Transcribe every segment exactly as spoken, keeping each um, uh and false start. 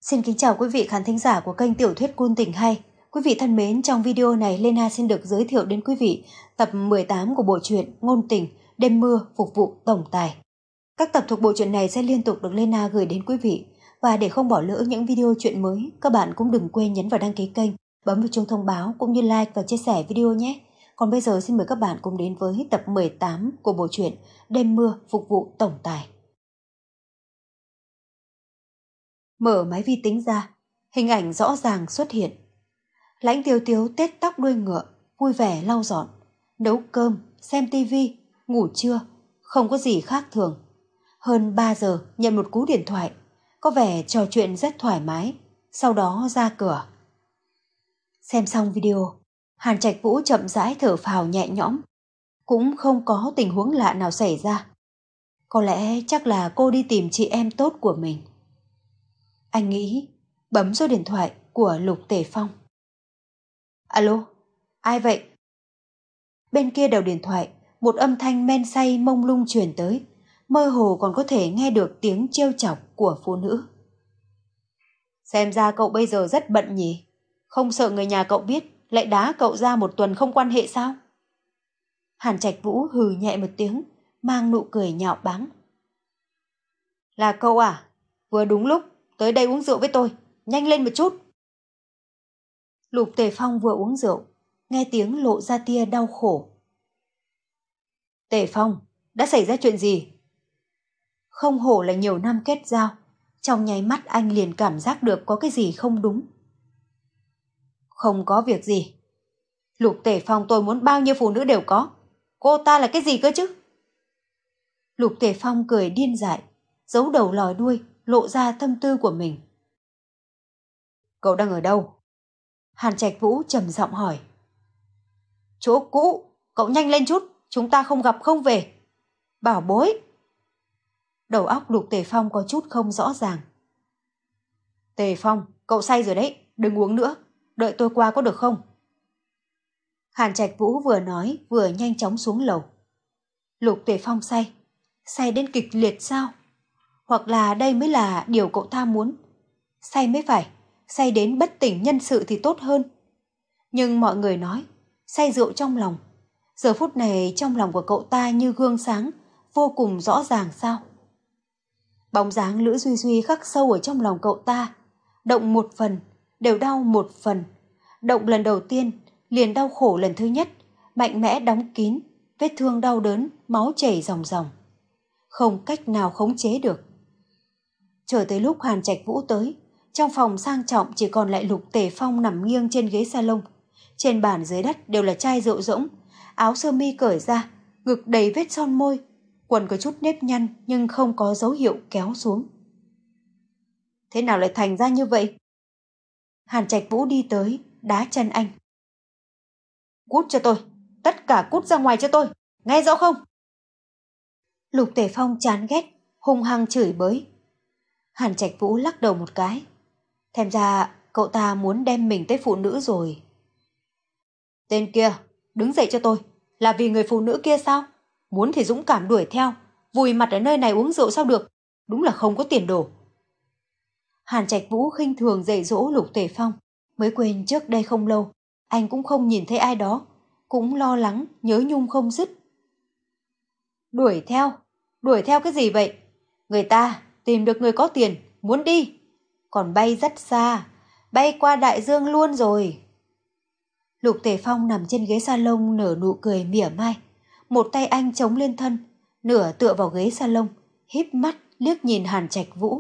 Xin kính chào quý vị khán thính giả của kênh Tiểu thuyết Côn Tình Hay. Quý vị thân mến, trong video này Lena xin được giới thiệu đến quý vị tập mười tám của bộ truyện Ngôn Tình, Đêm Mưa phục vụ tổng tài. Các tập thuộc bộ truyện này sẽ liên tục được Lena gửi đến quý vị. Và để không bỏ lỡ những video truyện mới, các bạn cũng đừng quên nhấn vào đăng ký kênh, bấm vào chuông thông báo cũng như like và chia sẻ video nhé. Còn bây giờ xin mời các bạn cùng đến với tập mười tám của bộ truyện Đêm Mưa phục vụ tổng tài. Mở máy vi tính ra, hình ảnh rõ ràng xuất hiện. Lãnh Tiếu Tiếu tết tóc đuôi ngựa, vui vẻ lau dọn, nấu cơm, xem tivi, ngủ trưa, không có gì khác thường. Hơn ba giờ nhận một cú điện thoại, có vẻ trò chuyện rất thoải mái, sau đó ra cửa. Xem xong video, Hàn Trạch Vũ chậm rãi thở phào nhẹ nhõm, cũng không có tình huống lạ nào xảy ra. Có lẽ chắc là cô đi tìm chị em tốt của mình. Anh nghĩ, bấm số điện thoại của Lục Tề Phong. Alo, ai vậy? Bên kia đầu điện thoại, một âm thanh men say mông lung truyền tới, mơ hồ còn có thể nghe được tiếng trêu chọc của phụ nữ. Xem ra cậu bây giờ rất bận nhỉ? Không sợ người nhà cậu biết, lại đá cậu ra một tuần không quan hệ sao? Hàn Trạch Vũ hừ nhẹ một tiếng, mang nụ cười nhạo báng. Là cậu à? Vừa đúng lúc, tới đây uống rượu với tôi, nhanh lên một chút. Lục Tề Phong vừa uống rượu, nghe tiếng lộ ra tia đau khổ. Tề Phong, đã xảy ra chuyện gì? Không hổ là nhiều năm kết giao, trong nháy mắt anh liền cảm giác được có cái gì không đúng. Không có việc gì. Lục Tề Phong tôi muốn bao nhiêu phụ nữ đều có. Cô ta là cái gì cơ chứ? Lục Tề Phong cười điên dại, giấu đầu lòi đuôi, lộ ra tâm tư của mình. Cậu đang ở đâu? Hàn Trạch Vũ trầm giọng hỏi. Chỗ cũ, cậu nhanh lên chút, chúng ta không gặp không về. Bảo bối. Đầu óc Lục Tề Phong có chút không rõ ràng. Tề Phong, cậu say rồi đấy, đừng uống nữa, đợi tôi qua có được không? Hàn Trạch Vũ vừa nói vừa nhanh chóng xuống lầu. Lục Tề Phong say, say đến kịch liệt sao? Hoặc là đây mới là điều cậu ta muốn. Say mới phải, say đến bất tỉnh nhân sự thì tốt hơn. Nhưng mọi người nói, say rượu trong lòng. Giờ phút này trong lòng của cậu ta như gương sáng, vô cùng rõ ràng sao? Bóng dáng Lữ Duy Duy khắc sâu ở trong lòng cậu ta. Động một phần, đều đau một phần. Động lần đầu tiên, liền đau khổ lần thứ nhất, mạnh mẽ đóng kín, vết thương đau đớn, máu chảy ròng ròng. Không cách nào khống chế được. Chờ tới lúc Hàn Trạch Vũ tới, trong phòng sang trọng chỉ còn lại Lục Tề Phong nằm nghiêng trên ghế salon. Trên bàn dưới đất đều là chai rượu rỗng, áo sơ mi cởi ra, ngực đầy vết son môi, quần có chút nếp nhăn nhưng không có dấu hiệu kéo xuống. Thế nào lại thành ra như vậy? Hàn Trạch Vũ đi tới, đá chân anh. Cút cho tôi, tất cả cút ra ngoài cho tôi, nghe rõ không? Lục Tề Phong chán ghét, hung hăng chửi bới. Hàn Trạch Vũ lắc đầu một cái. Xem ra cậu ta muốn đem mình tới phụ nữ rồi. Tên kia, đứng dậy cho tôi, là vì người phụ nữ kia sao? Muốn thì dũng cảm đuổi theo, vùi mặt ở nơi này uống rượu sao được? Đúng là không có tiền đồ. Hàn Trạch Vũ khinh thường dạy dỗ Lục Tề Phong, mới quên trước đây không lâu, anh cũng không nhìn thấy ai đó, cũng lo lắng, nhớ nhung không dứt. Đuổi theo? Đuổi theo cái gì vậy? Người ta tìm được người có tiền, muốn đi. Còn bay rất xa, bay qua đại dương luôn rồi. Lục Tề Phong nằm trên ghế salon nở nụ cười mỉa mai. Một tay anh chống lên thân, nửa tựa vào ghế salon, híp mắt liếc nhìn Hàn Trạch Vũ.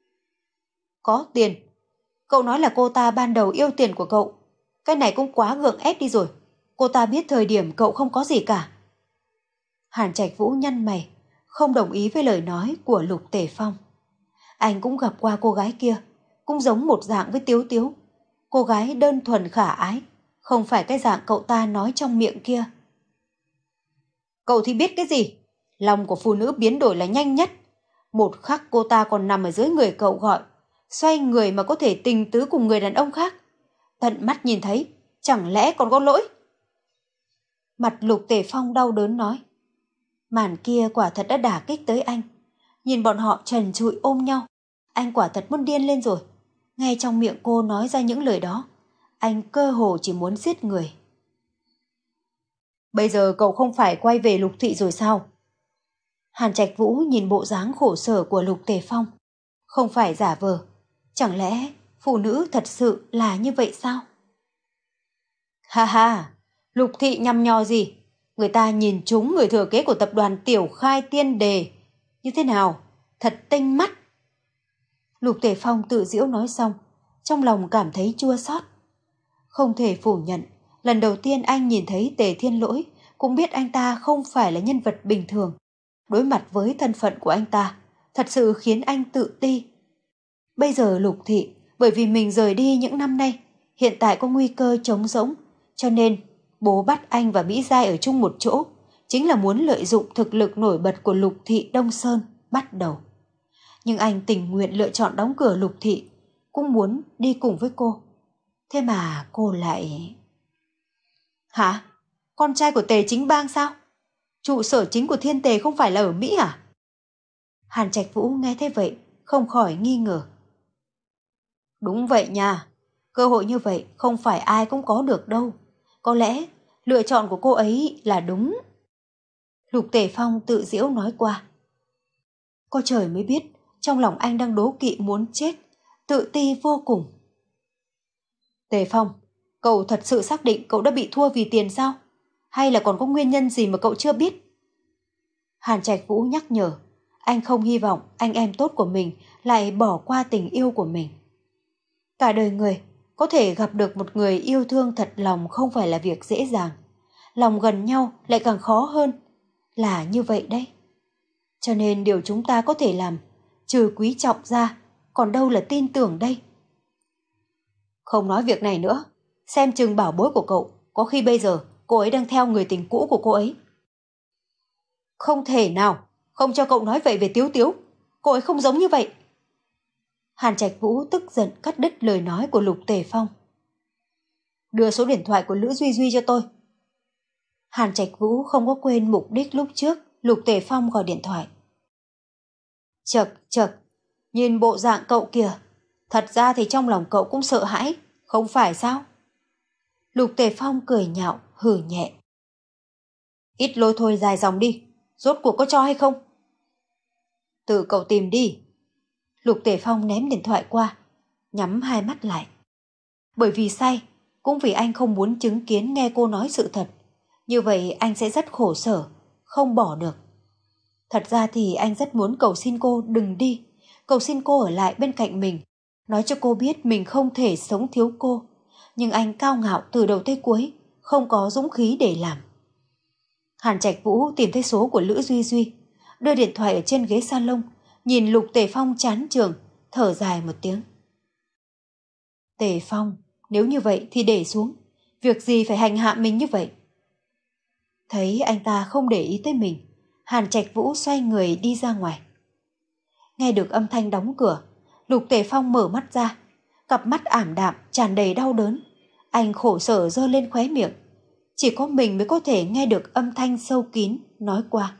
Có tiền? Cậu nói là cô ta ban đầu yêu tiền của cậu. Cái này cũng quá gượng ép đi rồi. Cô ta biết thời điểm cậu không có gì cả. Hàn Trạch Vũ nhăn mày, không đồng ý với lời nói của Lục Tề Phong. Anh cũng gặp qua cô gái kia, cũng giống một dạng với Tiếu Tiếu. Cô gái đơn thuần khả ái, không phải cái dạng cậu ta nói trong miệng kia. Cậu thì biết cái gì? Lòng của phụ nữ biến đổi là nhanh nhất. Một khắc cô ta còn nằm ở dưới người cậu gọi, xoay người mà có thể tình tứ cùng người đàn ông khác. Tận mắt nhìn thấy, chẳng lẽ còn có lỗi? Mặt Lục Tề Phong đau đớn nói. Màn kia quả thật đã đả kích tới anh. Nhìn bọn họ trần trụi ôm nhau, anh quả thật muốn điên lên rồi. Nghe trong miệng cô nói ra những lời đó, anh cơ hồ chỉ muốn giết người. Bây giờ cậu không phải quay về Lục Thị rồi sao? Hàn Trạch Vũ nhìn bộ dáng khổ sở của Lục Tề Phong. Không phải giả vờ. Chẳng lẽ phụ nữ thật sự là như vậy sao? Ha ha, Lục Thị nhằm nhò gì? Người ta nhìn trúng người thừa kế của tập đoàn Tiểu Khai Tiên Đề. Như thế nào? Thật tinh mắt. Lục Tề Phong tự giễu nói xong, trong lòng cảm thấy chua xót. Không thể phủ nhận, lần đầu tiên anh nhìn thấy Tề Thiên Lỗi, cũng biết anh ta không phải là nhân vật bình thường. Đối mặt với thân phận của anh ta, thật sự khiến anh tự ti. Bây giờ Lục Thị, bởi vì mình rời đi những năm nay, hiện tại có nguy cơ trống rỗng, cho nên bố bắt anh và Mỹ Giai ở chung một chỗ, chính là muốn lợi dụng thực lực nổi bật của Lục Thị Đông Sơn bắt đầu. Nhưng anh tình nguyện lựa chọn đóng cửa Lục Thị, cũng muốn đi cùng với cô. Thế mà cô lại... Hả? Con trai của Tề Chính Bang sao? Trụ sở chính của Thiên Tề không phải là ở Mỹ à? Hàn Trạch Vũ nghe thế vậy, không khỏi nghi ngờ. Đúng vậy nha, cơ hội như vậy không phải ai cũng có được đâu. Có lẽ lựa chọn của cô ấy là đúng. Lục Tề Phong tự giễu nói qua. Có trời mới biết, trong lòng anh đang đố kỵ muốn chết, tự ti vô cùng. Tề Phong, cậu thật sự xác định cậu đã bị thua vì tiền sao? Hay là còn có nguyên nhân gì mà cậu chưa biết? Hàn Trạch Vũ nhắc nhở, anh không hy vọng anh em tốt của mình lại bỏ qua tình yêu của mình. Cả đời người, có thể gặp được một người yêu thương thật lòng không phải là việc dễ dàng. Lòng gần nhau lại càng khó hơn. Là như vậy đấy. Cho nên điều chúng ta có thể làm, trừ quý trọng ra, còn đâu là tin tưởng đây. Không nói việc này nữa, xem chừng bảo bối của cậu, có khi bây giờ cô ấy đang theo người tình cũ của cô ấy. Không thể nào, không cho cậu nói vậy về Tiếu Tiếu, cô ấy không giống như vậy. Hàn Trạch Vũ tức giận cắt đứt lời nói của Lục Tề Phong. Đưa số điện thoại của Lữ Duy Duy cho tôi. Hàn Trạch Vũ không có quên mục đích lúc trước Lục Tề Phong gọi điện thoại. Chật chật, nhìn bộ dạng cậu kìa, thật ra thì trong lòng cậu cũng sợ hãi, không phải sao? Lục Tề Phong cười nhạo, hừ nhẹ. Ít lôi thôi dài dòng đi, rốt cuộc có cho hay không? Tự cậu tìm đi. Lục Tề Phong ném điện thoại qua, nhắm hai mắt lại. Bởi vì say, cũng vì anh không muốn chứng kiến nghe cô nói sự thật. Như vậy anh sẽ rất khổ sở, không bỏ được. Thật ra thì anh rất muốn cầu xin cô đừng đi, cầu xin cô ở lại bên cạnh mình, nói cho cô biết mình không thể sống thiếu cô. Nhưng anh cao ngạo từ đầu tới cuối, không có dũng khí để làm. Hàn Trạch Vũ tìm thấy số của Lữ Duy Duy, đưa điện thoại ở trên ghế salon, nhìn Lục Tề Phong chán chường, thở dài một tiếng. Tề Phong, nếu như vậy thì để xuống, việc gì phải hành hạ mình như vậy? Thấy anh ta không để ý tới mình, Hàn Trạch Vũ xoay người đi ra ngoài. Nghe được âm thanh đóng cửa, Lục Tề Phong mở mắt ra, cặp mắt ảm đạm tràn đầy đau đớn. Anh khổ sở giơ lên khóe miệng, chỉ có mình mới có thể nghe được âm thanh sâu kín nói qua.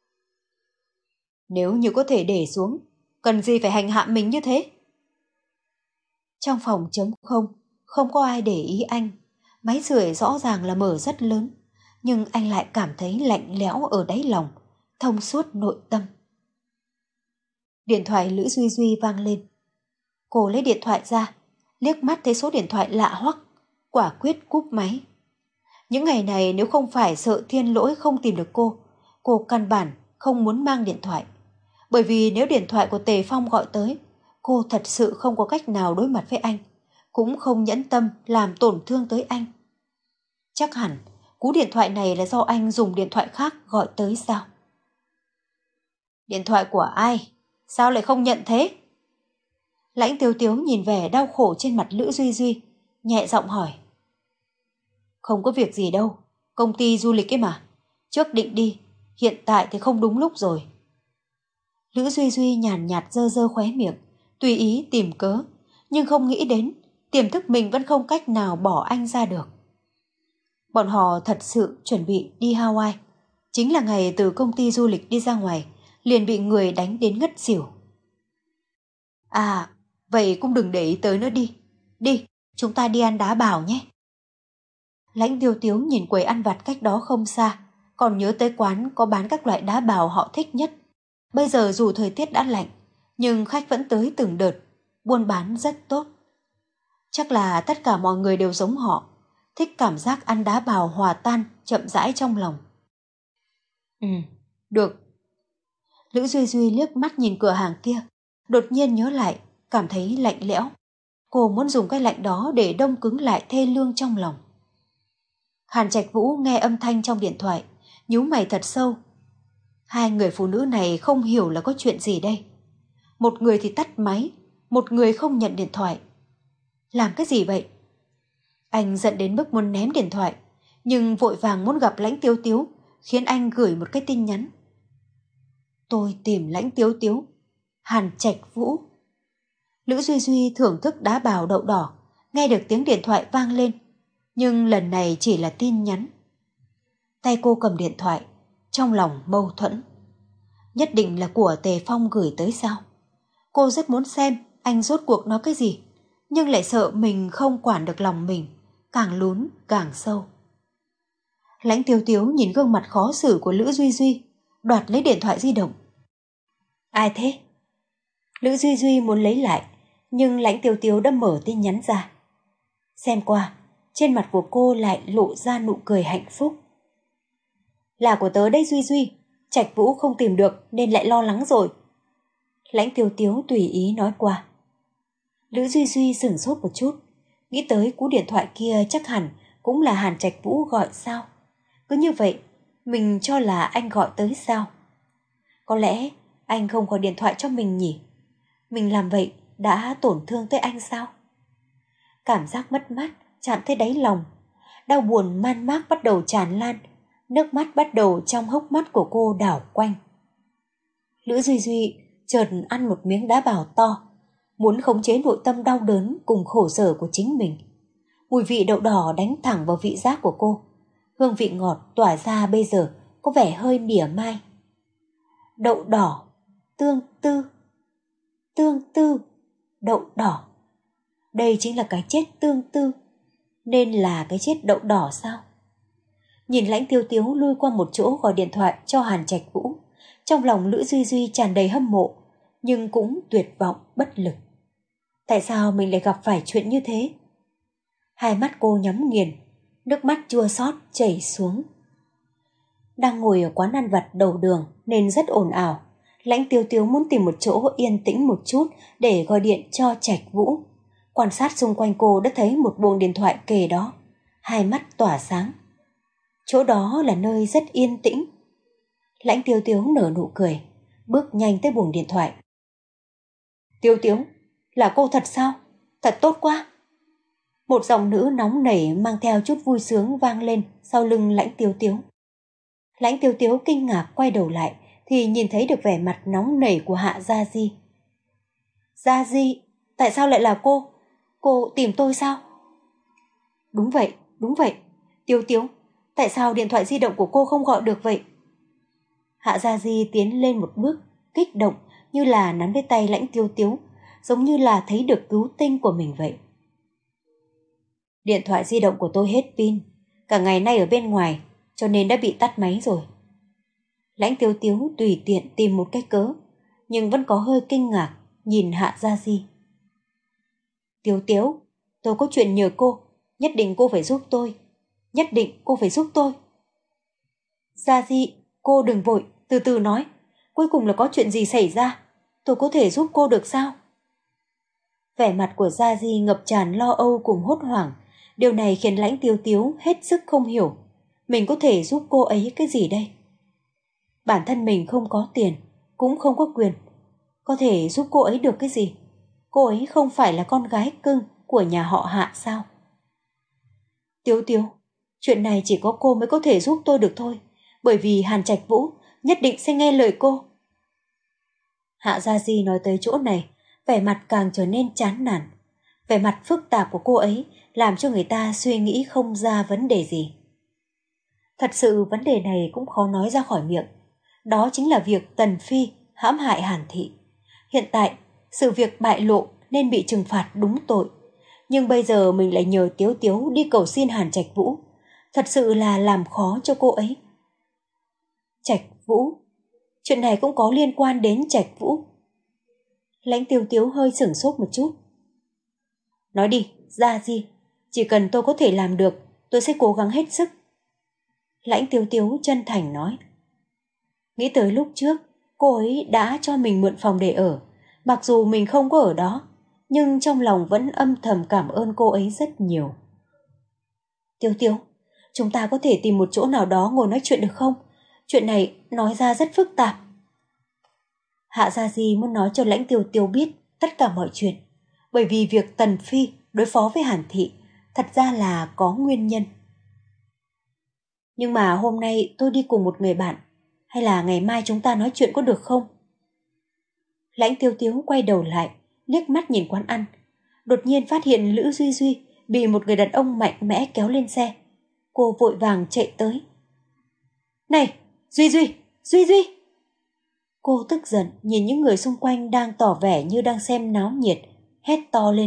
Nếu như có thể để xuống, cần gì phải hành hạ mình như thế? Trong phòng trống không, không có ai để ý anh. Máy sưởi rõ ràng là mở rất lớn, nhưng anh lại cảm thấy lạnh lẽo ở đáy lòng, thông suốt nội tâm. Điện thoại Lữ Duy Duy vang lên. Cô lấy điện thoại ra, liếc mắt thấy số điện thoại lạ hoắc, quả quyết cúp máy. Những ngày này nếu không phải sợ Thiên Lỗi không tìm được cô, cô căn bản không muốn mang điện thoại. Bởi vì nếu điện thoại của Tề Phong gọi tới, cô thật sự không có cách nào đối mặt với anh, cũng không nhẫn tâm làm tổn thương tới anh. Chắc hẳn cú điện thoại này là do anh dùng điện thoại khác gọi tới sao? Điện thoại của ai? Sao lại không nhận thế? Lãnh Tiếu Tiếu nhìn vẻ đau khổ trên mặt Lữ Duy Duy, nhẹ giọng hỏi. Không có việc gì đâu, công ty du lịch ấy mà. Trước định đi, hiện tại thì không đúng lúc rồi. Lữ Duy Duy nhàn nhạt dơ dơ khóe miệng, tùy ý tìm cớ, nhưng không nghĩ đến tiềm thức mình vẫn không cách nào bỏ anh ra được. Bọn họ thật sự chuẩn bị đi Hawaii. Chính là ngày từ công ty du lịch đi ra ngoài, liền bị người đánh đến ngất xỉu. À, Vậy cũng đừng để ý tới nữa đi. Đi, chúng ta đi ăn đá bào nhé. Lãnh Tiêu Tiếu nhìn quầy ăn vặt cách đó không xa, còn nhớ tới quán có bán các loại đá bào họ thích nhất. Bây giờ dù thời tiết đã lạnh, nhưng khách vẫn tới từng đợt, buôn bán rất tốt. Chắc là tất cả mọi người đều giống họ, thích cảm giác ăn đá bào hòa tan, chậm rãi trong lòng. Ừ, được. Lữ Duy Duy liếc mắt nhìn cửa hàng kia, đột nhiên nhớ lại, cảm thấy lạnh lẽo. Cô muốn dùng cái lạnh đó để đông cứng lại thê lương trong lòng. Hàn Trạch Vũ nghe âm thanh trong điện thoại, nhíu mày thật sâu. Hai người phụ nữ này không hiểu là có chuyện gì đây. Một người thì tắt máy, một người không nhận điện thoại. Làm cái gì vậy? Anh giận đến mức muốn ném điện thoại, nhưng vội vàng muốn gặp Lãnh Tiếu Tiếu, khiến anh gửi một cái tin nhắn. Tôi tìm Lãnh Tiếu Tiếu, Hàn Trạch Vũ. Lữ Duy Duy thưởng thức đá bào đậu đỏ, nghe được tiếng điện thoại vang lên, nhưng lần này chỉ là tin nhắn. Tay cô cầm điện thoại, trong lòng mâu thuẫn. Nhất định là của Tề Phong gửi tới sao? Cô rất muốn xem anh rốt cuộc nói cái gì, nhưng lại sợ mình không quản được lòng mình, càng lún càng sâu. Lãnh Tiếu Tiếu nhìn gương mặt khó xử của Lữ Duy Duy, đoạt lấy điện thoại di động. Ai thế? Lữ Duy Duy muốn lấy lại, nhưng Lãnh Tiếu Tiếu đã mở tin nhắn ra. Xem qua, trên mặt của cô lại lộ ra nụ cười hạnh phúc. Là của tớ đấy Duy Duy, Trạch Vũ không tìm được nên lại lo lắng rồi. Lãnh Tiếu Tiếu tùy ý nói qua. Lữ Duy Duy sửng sốt một chút, nghĩ tới cú điện thoại kia chắc hẳn cũng là Hàn Trạch Vũ gọi sao. Cứ như vậy, mình cho là anh gọi tới sao? Có lẽ anh không gọi điện thoại cho mình nhỉ? Mình làm vậy đã tổn thương tới anh sao? Cảm giác mất mát chạm tới đáy lòng, đau buồn man mác bắt đầu tràn lan, nước mắt bắt đầu trong hốc mắt của cô đảo quanh. Lữ Duy Duy chợt ăn một miếng đá bào to, muốn khống chế nội tâm đau đớn cùng khổ sở của chính mình. Mùi vị đậu đỏ đánh thẳng vào vị giác của cô, hương vị ngọt tỏa ra bây giờ có vẻ hơi mỉa mai. Đậu đỏ, tương tư, tương tư, đậu đỏ. Đây chính là cái chết tương tư, nên là cái chết đậu đỏ sao? Nhìn Lãnh Tiêu Tiếu lui qua một chỗ gọi điện thoại cho Hàn Trạch Vũ, trong lòng Lữ Duy Duy tràn đầy hâm mộ, nhưng cũng tuyệt vọng bất lực. Tại sao mình lại gặp phải chuyện như thế? Hai mắt cô nhắm nghiền, nước mắt chua xót chảy xuống. Đang ngồi ở quán ăn vặt đầu đường nên rất ồn ào. Lãnh Tiêu Tiếu muốn tìm một chỗ yên tĩnh một chút để gọi điện cho Trạch Vũ. Quan sát xung quanh cô đã thấy một buồng điện thoại kề đó, hai mắt tỏa sáng. Chỗ đó là nơi rất yên tĩnh. Lãnh Tiêu Tiếu nở nụ cười, bước nhanh tới buồng điện thoại. Tiêu Tiếu, là cô thật sao? Thật tốt quá. Một giọng nữ nóng nảy mang theo chút vui sướng vang lên sau lưng Lãnh Tiêu Tiếu. Lãnh Tiêu Tiếu kinh ngạc quay đầu lại thì nhìn thấy được vẻ mặt nóng nảy của Hạ Gia Di. Gia Di, tại sao lại là cô? Cô tìm tôi sao? Đúng vậy, đúng vậy. Tiêu Tiếu, tại sao điện thoại di động của cô không gọi được vậy? Hạ Gia Di tiến lên một bước, kích động như là nắm lấy tay Lãnh Tiêu Tiếu, giống như là thấy được cứu tinh của mình vậy. Điện thoại di động của tôi hết pin, cả ngày nay ở bên ngoài, cho nên đã bị tắt máy rồi. Lãnh Tiêu Tiếu tùy tiện tìm một cái cớ, nhưng vẫn có hơi kinh ngạc nhìn Hạ Gia Di. Tiêu Tiếu, tôi có chuyện nhờ cô, nhất định cô phải giúp tôi. Nhất định cô phải giúp tôi. Gia Di, cô đừng vội, từ từ nói. Cuối cùng là có chuyện gì xảy ra? Tôi có thể giúp cô được sao? Vẻ mặt của Gia Di ngập tràn lo âu cùng hốt hoảng. Điều này khiến Lãnh Tiêu Tiếu hết sức không hiểu. Mình có thể giúp cô ấy cái gì đây? Bản thân mình không có tiền, cũng không có quyền. Có thể giúp cô ấy được cái gì? Cô ấy không phải là con gái cưng của nhà họ Hạ sao? Tiếu Tiếu, chuyện này chỉ có cô mới có thể giúp tôi được thôi, bởi vì Hàn Trạch Vũ nhất định sẽ nghe lời cô. Hạ Gia Di nói tới chỗ này, vẻ mặt càng trở nên chán nản. Vẻ mặt phức tạp của cô ấy làm cho người ta suy nghĩ không ra vấn đề gì. Thật sự vấn đề này cũng khó nói ra khỏi miệng. Đó chính là việc Tần Phi hãm hại Hàn Thị. Hiện tại, sự việc bại lộ nên bị trừng phạt đúng tội. Nhưng bây giờ mình lại nhờ Tiếu Tiếu đi cầu xin Hàn Trạch Vũ. Thật sự là làm khó cho cô ấy. Trạch Vũ? Chuyện này cũng có liên quan đến Trạch Vũ. Lãnh Tiêu Tiếu hơi sửng sốt một chút. Nói đi, ra gì? Chỉ cần tôi có thể làm được, tôi sẽ cố gắng hết sức. Lãnh Tiêu Tiếu chân thành nói. Nghĩ tới lúc trước, cô ấy đã cho mình mượn phòng để ở. Mặc dù mình không có ở đó, nhưng trong lòng vẫn âm thầm cảm ơn cô ấy rất nhiều. Tiêu Tiếu, chúng ta có thể tìm một chỗ nào đó ngồi nói chuyện được không? Chuyện này nói ra rất phức tạp. Hạ Gia Di muốn nói cho Lãnh Tiêu Tiếu biết tất cả mọi chuyện, bởi vì việc Tần Phi đối phó với Hàn Thị thật ra là có nguyên nhân. Nhưng mà hôm nay tôi đi cùng một người bạn, hay là ngày mai chúng ta nói chuyện có được không? Lãnh Tiêu Tiếu quay đầu lại, liếc mắt nhìn quán ăn, đột nhiên phát hiện Lữ Duy Duy bị một người đàn ông mạnh mẽ kéo lên xe. Cô vội vàng chạy tới. Này, Duy Duy, Duy Duy! Cô tức giận nhìn những người xung quanh đang tỏ vẻ như đang xem náo nhiệt, hét to lên.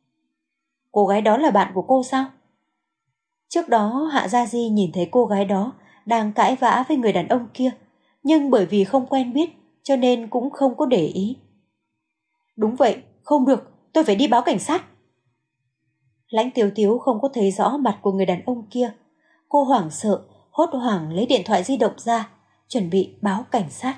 Cô gái đó là bạn của cô sao? Trước đó Hạ Gia Di nhìn thấy cô gái đó đang cãi vã với người đàn ông kia, nhưng bởi vì không quen biết cho nên cũng không có để ý. Đúng vậy, không được, tôi phải đi báo cảnh sát. Lãnh Tiếu Tiếu không có thấy rõ mặt của người đàn ông kia. Cô hoảng sợ, hốt hoảng lấy điện thoại di động ra, chuẩn bị báo cảnh sát.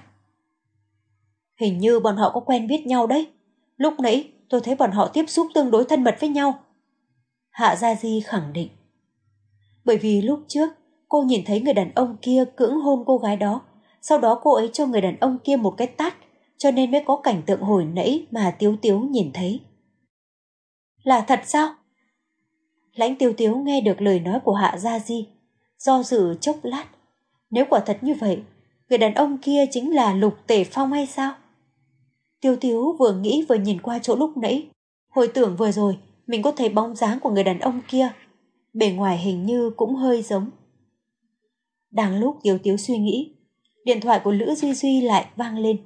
Hình như bọn họ có quen biết nhau đấy. Lúc nãy tôi thấy bọn họ tiếp xúc tương đối thân mật với nhau. Hạ Gia Di khẳng định. Bởi vì lúc trước cô nhìn thấy người đàn ông kia cưỡng hôn cô gái đó, sau đó cô ấy cho người đàn ông kia một cái tát, cho nên mới có cảnh tượng hồi nãy mà Tiếu Tiếu nhìn thấy. Là thật sao? Lãnh Tiêu Tiếu nghe được lời nói của Hạ Gia Di, do dự chốc lát. Nếu quả thật như vậy, người đàn ông kia chính là Lục Tể Phong hay sao? Tiêu Tiếu vừa nghĩ vừa nhìn qua chỗ lúc nãy, hồi tưởng vừa rồi mình có thấy bóng dáng của người đàn ông kia, bề ngoài hình như cũng hơi giống. Đang lúc Tiêu Tiếu suy nghĩ, điện thoại của Lữ Duy Duy lại vang lên.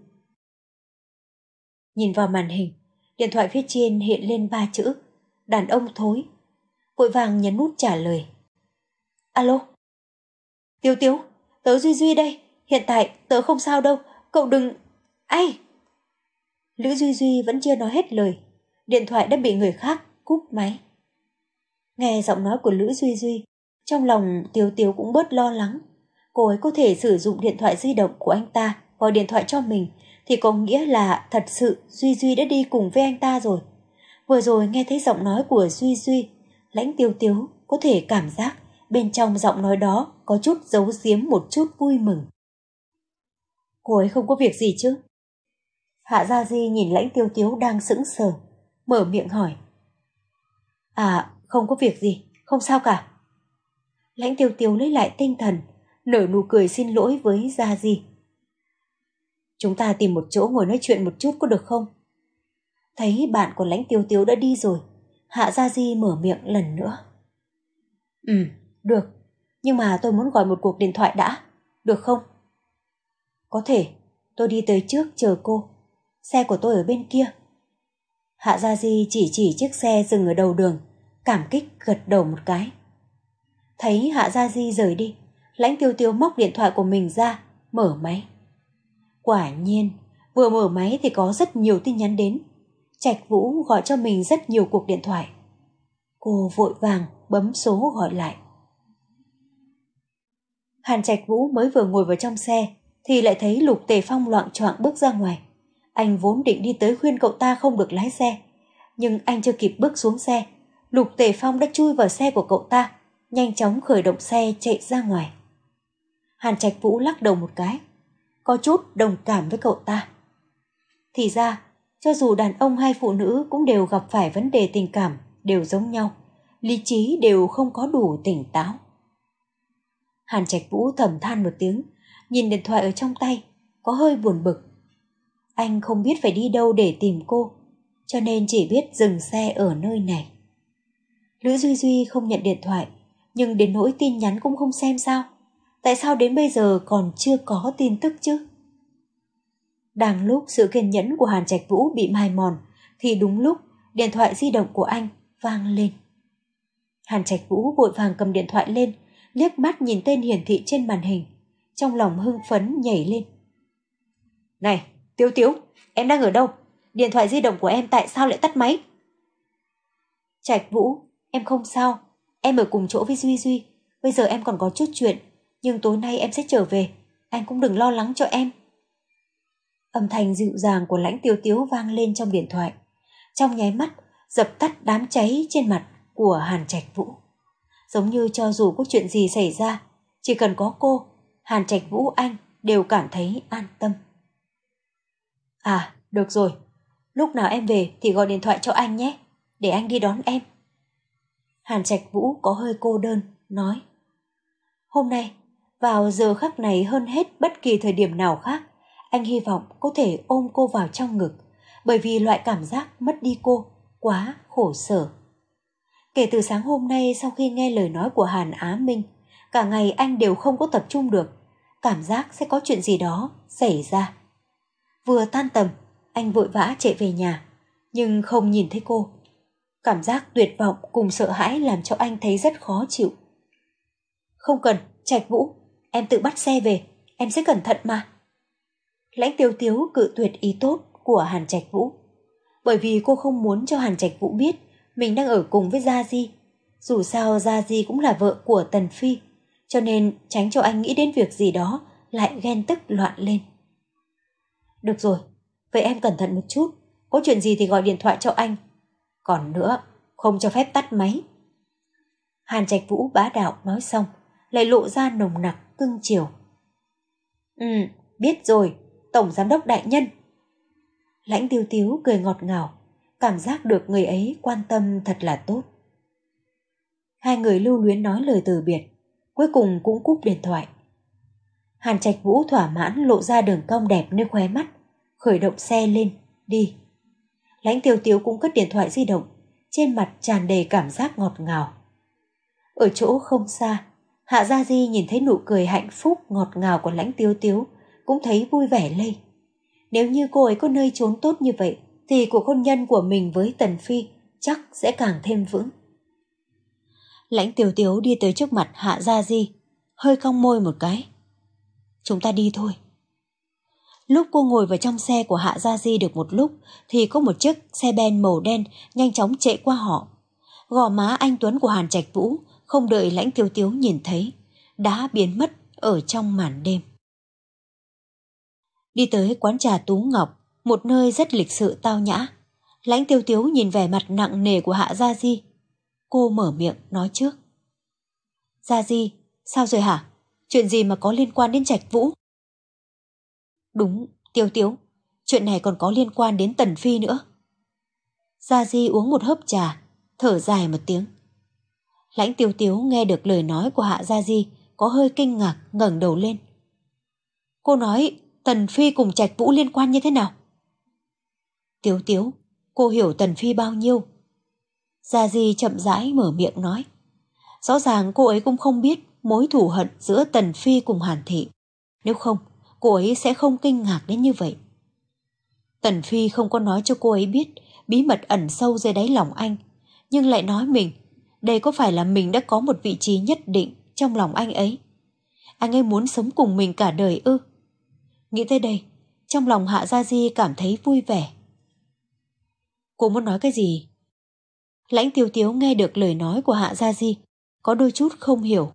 Nhìn vào màn hình, điện thoại phía trên hiện lên ba chữ đàn ông thối. Vội vàng nhấn nút trả lời. Alo? Tiêu Tiếu, tớ Duy Duy đây, hiện tại tớ không sao đâu, cậu đừng... Ai? Lữ Duy Duy vẫn chưa nói hết lời, điện thoại đã bị người khác cúp máy. Nghe giọng nói của Lữ Duy Duy, trong lòng Tiếu Tiếu cũng bớt lo lắng. Cô ấy có thể sử dụng điện thoại di động của anh ta gọi điện thoại cho mình, thì có nghĩa là thật sự Duy Duy đã đi cùng với anh ta rồi. Vừa rồi nghe thấy giọng nói của Duy Duy, Lãnh Tiêu Tiếu có thể cảm giác bên trong giọng nói đó có chút giấu giếm một chút vui mừng. Cô ấy không có việc gì chứ? Hạ Gia Di nhìn Lãnh Tiêu Tiếu đang sững sờ, mở miệng hỏi. À, không có việc gì, không sao cả. Lãnh Tiêu Tiếu lấy lại tinh thần, nở nụ cười xin lỗi với Gia Di. Chúng ta tìm một chỗ ngồi nói chuyện một chút có được không? Thấy bạn của Lãnh Tiêu Tiếu đã đi rồi, Hạ Gia Di mở miệng lần nữa. Ừ, được, nhưng mà tôi muốn gọi một cuộc điện thoại đã, được không? Có thể, tôi đi tới trước chờ cô, xe của tôi ở bên kia. Hạ Gia Di chỉ chỉ chiếc xe dừng ở đầu đường, cảm kích gật đầu một cái. Thấy Hạ Gia Di rời đi, Lãnh Tiêu Tiếu móc điện thoại của mình ra, mở máy. Quả nhiên, vừa mở máy thì có rất nhiều tin nhắn đến. Trạch Vũ gọi cho mình rất nhiều cuộc điện thoại. Cô vội vàng bấm số gọi lại. Hàn Trạch Vũ mới vừa ngồi vào trong xe thì lại thấy Lục Tề Phong loạng choạng bước ra ngoài. Anh vốn định đi tới khuyên cậu ta không được lái xe, nhưng anh chưa kịp bước xuống xe, Lục Tề Phong đã chui vào xe của cậu ta, nhanh chóng khởi động xe chạy ra ngoài. Hàn Trạch Vũ lắc đầu một cái, có chút đồng cảm với cậu ta. Thì ra, cho dù đàn ông hay phụ nữ cũng đều gặp phải vấn đề tình cảm, đều giống nhau, lý trí đều không có đủ tỉnh táo. Hàn Trạch Vũ thầm than một tiếng, nhìn điện thoại ở trong tay, có hơi buồn bực. Anh không biết phải đi đâu để tìm cô, cho nên chỉ biết dừng xe ở nơi này. Lữ Duy Duy không nhận điện thoại, nhưng đến nỗi tin nhắn cũng không xem sao? Tại sao đến bây giờ còn chưa có tin tức chứ? Đang lúc sự kiên nhẫn của Hàn Trạch Vũ bị mài mòn, thì đúng lúc điện thoại di động của anh vang lên. Hàn Trạch Vũ vội vàng cầm điện thoại lên, liếc mắt nhìn tên hiển thị trên màn hình, trong lòng hưng phấn nhảy lên. Này, Tiếu Tiếu, em đang ở đâu? Điện thoại di động của em tại sao lại tắt máy? Trạch Vũ, em không sao, em ở cùng chỗ với Duy Duy, bây giờ em còn có chút chuyện, nhưng tối nay em sẽ trở về, anh cũng đừng lo lắng cho em. Âm thanh dịu dàng của Lãnh Tiếu Tiếu vang lên trong điện thoại, trong nháy mắt dập tắt đám cháy trên mặt của Hàn Trạch Vũ. Giống như cho dù có chuyện gì xảy ra, chỉ cần có cô, Hàn Trạch Vũ anh đều cảm thấy an tâm. À, được rồi, lúc nào em về thì gọi điện thoại cho anh nhé, để anh đi đón em. Hàn Trạch Vũ có hơi cô đơn, nói. Hôm nay, vào giờ khắc này hơn hết bất kỳ thời điểm nào khác, anh hy vọng có thể ôm cô vào trong ngực, bởi vì loại cảm giác mất đi cô quá khổ sở. Kể từ sáng hôm nay, sau khi nghe lời nói của Hàn Á Minh, cả ngày anh đều không có tập trung được, cảm giác sẽ có chuyện gì đó xảy ra. Vừa tan tầm, anh vội vã chạy về nhà, nhưng không nhìn thấy cô. Cảm giác tuyệt vọng cùng sợ hãi làm cho anh thấy rất khó chịu. Không cần, Trạch Vũ, em tự bắt xe về, em sẽ cẩn thận mà. Lãnh Tiếu Tiếu cự tuyệt ý tốt của Hàn Trạch Vũ, bởi vì cô không muốn cho Hàn Trạch Vũ biết mình đang ở cùng với Gia Di. Dù sao Gia Di cũng là vợ của Tần Phi, cho nên tránh cho anh nghĩ đến việc gì đó lại ghen tức loạn lên. Được rồi, vậy em cẩn thận một chút, có chuyện gì thì gọi điện thoại cho anh. Còn nữa, không cho phép tắt máy. Hàn Trạch Vũ bá đạo nói xong, lại lộ ra nồng nặc cưng chiều. Ừ, biết rồi, Tổng Giám đốc đại nhân. Lãnh Tiếu Tiếu cười ngọt ngào, cảm giác được người ấy quan tâm thật là tốt. Hai người lưu luyến nói lời từ biệt, cuối cùng cũng cúp điện thoại. Hàn Trạch Vũ thỏa mãn lộ ra đường cong đẹp nơi khóe mắt, khởi động xe lên, đi. Lãnh Tiếu Tiếu cũng cất điện thoại di động, trên mặt tràn đầy cảm giác ngọt ngào. Ở chỗ không xa, Hạ Gia Di nhìn thấy nụ cười hạnh phúc ngọt ngào của Lãnh Tiếu Tiếu, cũng thấy vui vẻ lây. Nếu như cô ấy có nơi trốn tốt như vậy, thì cuộc hôn nhân của mình với Tần Phi chắc sẽ càng thêm vững. Lãnh Tiếu Tiếu đi tới trước mặt Hạ Gia Di, hơi cong môi một cái. Chúng ta đi thôi. Lúc cô ngồi vào trong xe của Hạ Gia Di được một lúc, thì có một chiếc xe ben màu đen nhanh chóng chạy qua họ. Gò má anh tuấn của Hàn Trạch Vũ không đợi Lãnh Tiếu Tiếu nhìn thấy, đã biến mất ở trong màn đêm. Đi tới quán trà Tú Ngọc, một nơi rất lịch sự tao nhã. Lãnh Tiếu Tiếu nhìn vẻ mặt nặng nề của Hạ Gia Di. Cô mở miệng nói trước. Gia Di, sao rồi hả? Chuyện gì mà có liên quan đến Trạch Vũ? Đúng, Tiếu Tiếu, chuyện này còn có liên quan đến Tần Phi nữa. Gia Di uống một hớp trà, thở dài một tiếng. Lãnh Tiếu Tiếu nghe được lời nói của Hạ Gia Di, có hơi kinh ngạc ngẩng đầu lên. Cô nói Tần Phi cùng Trạch Vũ liên quan như thế nào? Tiếu Tiếu, cô hiểu Tần Phi bao nhiêu? Gia Di chậm rãi mở miệng nói. Rõ ràng cô ấy cũng không biết mối thù hận giữa Tần Phi cùng Hàn Thị. Nếu không, cô ấy sẽ không kinh ngạc đến như vậy. Tần Phi không có nói cho cô ấy biết bí mật ẩn sâu dưới đáy lòng anh, nhưng lại nói mình, đây có phải là mình đã có một vị trí nhất định trong lòng anh ấy? Anh ấy muốn sống cùng mình cả đời ư? Nghĩ tới đây, trong lòng Hạ Gia Di cảm thấy vui vẻ. Cô muốn nói cái gì? Lãnh Tiếu Tiếu nghe được lời nói của Hạ Gia Di, có đôi chút không hiểu.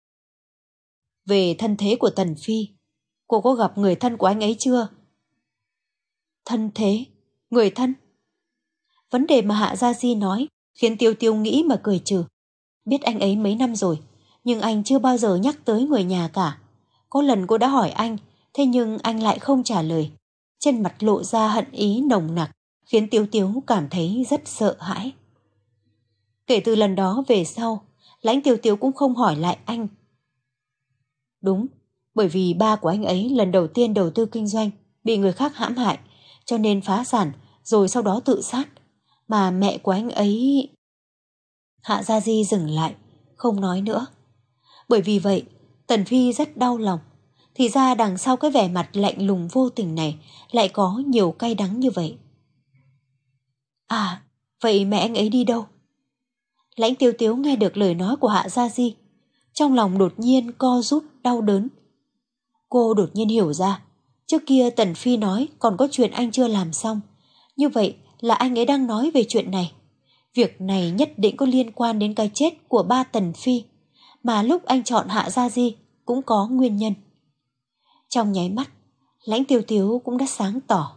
Về thân thế của Tần Phi, cô có gặp người thân của anh ấy chưa? Thân thế? Người thân? Vấn đề mà Hạ Gia Di nói khiến Tiếu Tiếu nghĩ mà cười trừ. Biết anh ấy mấy năm rồi, nhưng anh chưa bao giờ nhắc tới người nhà cả. Có lần cô đã hỏi anh, thế nhưng anh lại không trả lời. Trên mặt lộ ra hận ý nồng nặc, khiến Tiếu Tiếu cảm thấy rất sợ hãi. Kể từ lần đó về sau, Lãnh Tiếu Tiếu cũng không hỏi lại anh. Đúng, bởi vì ba của anh ấy lần đầu tiên đầu tư kinh doanh, bị người khác hãm hại, cho nên phá sản, rồi sau đó tự sát. Mà mẹ của anh ấy... Hạ Gia Di dừng lại, không nói nữa. Bởi vì vậy, Tần Phi rất đau lòng. Thì ra đằng sau cái vẻ mặt lạnh lùng vô tình này lại có nhiều cay đắng như vậy. À, Vậy mẹ anh ấy đi đâu? Lãnh Tiêu Tiếu nghe được lời nói của Hạ Gia Di, trong lòng đột nhiên co rút đau đớn. Cô đột nhiên hiểu ra, trước kia Tần Phi nói còn có chuyện anh chưa làm xong, như vậy là anh ấy đang nói về chuyện này. Việc này nhất định có liên quan đến cái chết của ba Tần Phi, mà lúc anh chọn Hạ Gia Di cũng có nguyên nhân. Trong nháy mắt, Lãnh Tiêu Tiếu cũng đã sáng tỏ.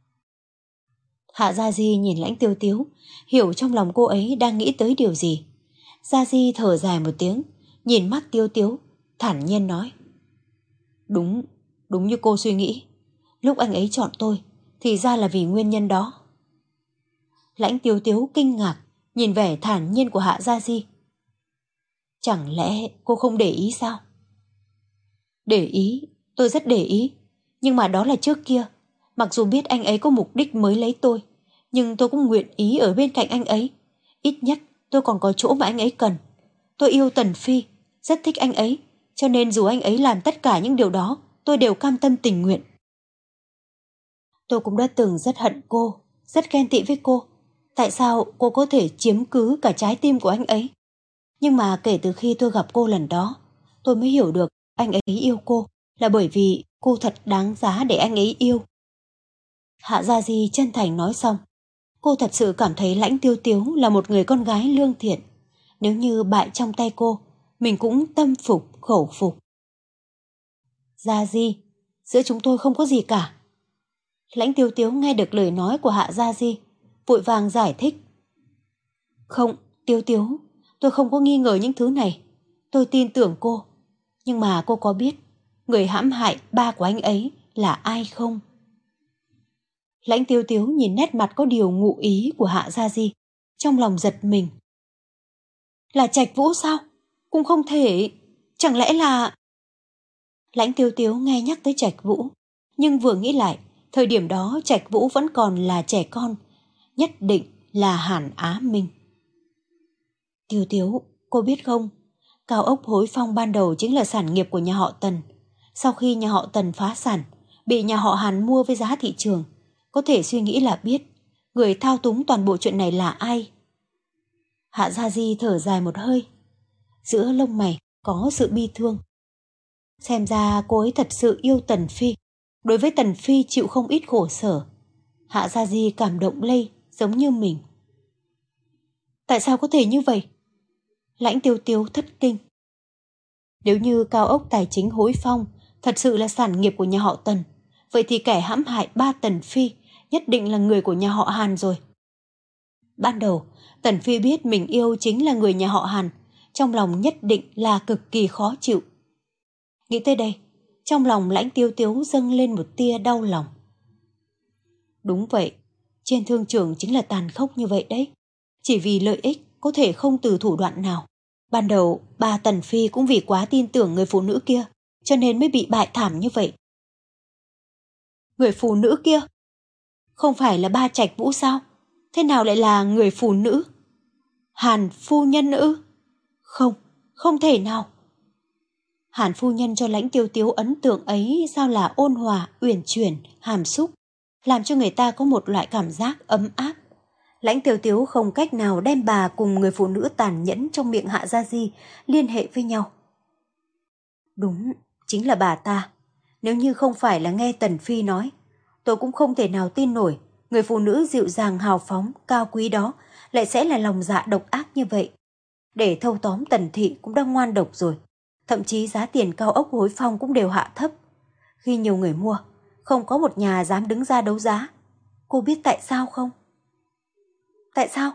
Hạ Gia Di nhìn Lãnh Tiêu Tiếu, hiểu trong lòng cô ấy đang nghĩ tới điều gì. Gia Di thở dài một tiếng, nhìn mắt Tiêu Tiếu, thản nhiên nói: Đúng, đúng như cô suy nghĩ. Lúc anh ấy chọn tôi, thì ra là vì nguyên nhân đó. Lãnh Tiêu Tiếu kinh ngạc, nhìn vẻ thản nhiên của Hạ Gia Di. Chẳng lẽ cô không để ý sao? Để ý, tôi rất để ý. Nhưng mà đó là trước kia. Mặc dù biết anh ấy có mục đích mới lấy tôi, nhưng tôi cũng nguyện ý ở bên cạnh anh ấy. Ít nhất tôi còn có chỗ mà anh ấy cần. Tôi yêu Tần Phi, rất thích anh ấy, cho nên dù anh ấy làm tất cả những điều đó, tôi đều cam tâm tình nguyện. Tôi cũng đã từng rất hận cô, rất ghen tị với cô. Tại sao cô có thể chiếm cứ cả trái tim của anh ấy? Nhưng mà kể từ khi tôi gặp cô lần đó, tôi mới hiểu được anh ấy yêu cô là bởi vì cô thật đáng giá để anh ấy yêu. Hạ Gia Di chân thành nói xong, cô thật sự cảm thấy Lãnh Tiêu Tiếu là một người con gái lương thiện. Nếu như bại trong tay cô, mình cũng tâm phục khẩu phục. Gia Di, giữa chúng tôi không có gì cả. Lãnh Tiêu Tiếu nghe được lời nói của Hạ Gia Di, vội vàng giải thích. Không, Tiêu Tiếu, tôi không có nghi ngờ những thứ này. Tôi tin tưởng cô. Nhưng mà cô có biết người hãm hại ba của anh ấy là ai không? Lãnh Tiêu Tiếu nhìn nét mặt có điều ngụ ý của Hạ Gia Di, trong lòng giật mình. Là Trạch Vũ sao? Cũng không thể. Chẳng lẽ là... Lãnh Tiêu Tiếu nghe nhắc tới Trạch Vũ, nhưng vừa nghĩ lại, thời điểm đó Trạch Vũ vẫn còn là trẻ con, nhất định là Hàn Á Minh. Tiêu Tiếu, cô biết không, cao ốc Hối Phong ban đầu chính là sản nghiệp của nhà họ Tần. Sau khi nhà họ Tần phá sản, bị nhà họ Hàn mua với giá thị trường, có thể suy nghĩ là biết người thao túng toàn bộ chuyện này là ai. Hạ Gia Di thở dài một hơi, giữa lông mày có sự bi thương. Xem ra cô ấy thật sự yêu Tần Phi, đối với Tần Phi chịu không ít khổ sở. Hạ Gia Di cảm động lây giống như mình. Tại sao có thể như vậy? Lãnh Tiêu Tiếu thất kinh. Nếu như cao ốc tài chính Hối Phong thật sự là sản nghiệp của nhà họ Tần, vậy thì kẻ hãm hại ba Tần Phi nhất định là người của nhà họ Hàn rồi. Ban đầu, Tần Phi biết mình yêu chính là người nhà họ Hàn, trong lòng nhất định là cực kỳ khó chịu. Nghĩ tới đây, trong lòng Lãnh Tiêu Tiếu dâng lên một tia đau lòng. Đúng vậy, trên thương trường chính là tàn khốc như vậy đấy. Chỉ vì lợi ích có thể không từ thủ đoạn nào. Ban đầu, ba Tần Phi cũng vì quá tin tưởng người phụ nữ kia, cho nên mới bị bại thảm như vậy. Người phụ nữ kia? Không phải là ba Trạch Vũ sao? Thế nào lại là người phụ nữ? Hàn phu nhân ư? Không, không thể nào. Hàn phu nhân cho Lãnh Tiêu Tiếu ấn tượng ấy sao là ôn hòa, uyển chuyển, hàm xúc, làm cho người ta có một loại cảm giác ấm áp. Lãnh Tiêu Tiếu không cách nào đem bà cùng người phụ nữ tàn nhẫn trong miệng Hạ Gia Di liên hệ với nhau. Đúng, chính là bà ta. Nếu như không phải là nghe Tần Phi nói, tôi cũng không thể nào tin nổi người phụ nữ dịu dàng hào phóng, cao quý đó lại sẽ là lòng dạ độc ác như vậy. Để thâu tóm Tần Thị cũng đã ngoan độc rồi. Thậm chí giá tiền cao ốc Hối Phong cũng đều hạ thấp. Khi nhiều người mua, không có một nhà dám đứng ra đấu giá. Cô biết tại sao không? Tại sao?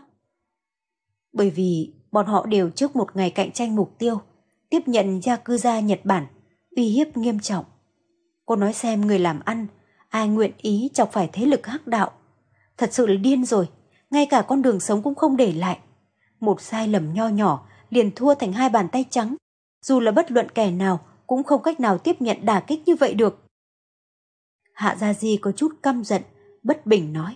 Bởi vì bọn họ đều trước một ngày cạnh tranh mục tiêu, tiếp nhận Yakuza Nhật Bản, uy hiếp nghiêm trọng. Cô nói xem người làm ăn, ai nguyện ý chọc phải thế lực hắc đạo. Thật sự là điên rồi, ngay cả con đường sống cũng không để lại. Một sai lầm nho nhỏ liền thua thành hai bàn tay trắng. Dù là bất luận kẻ nào cũng không cách nào tiếp nhận đả kích như vậy được. Hạ Gia Di có chút căm giận, bất bình nói.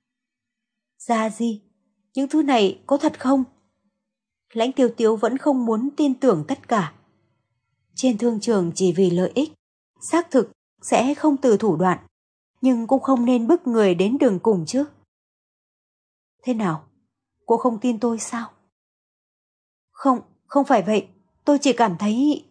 Gia Di, những thứ này có thật không? Lãnh Tiêu Tiếu vẫn không muốn tin tưởng tất cả. Trên thương trường chỉ vì lợi ích, xác thực sẽ không từ thủ đoạn, nhưng cũng không nên bức người đến đường cùng chứ. Thế nào? cô không tin tôi sao? Không, không phải vậy, tôi chỉ cảm thấy...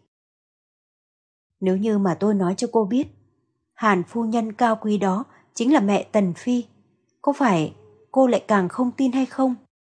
Nếu như mà tôi nói cho cô biết, Hàn phu nhân cao quý đó chính là mẹ Tần Phi, có phải cô lại càng không tin hay không?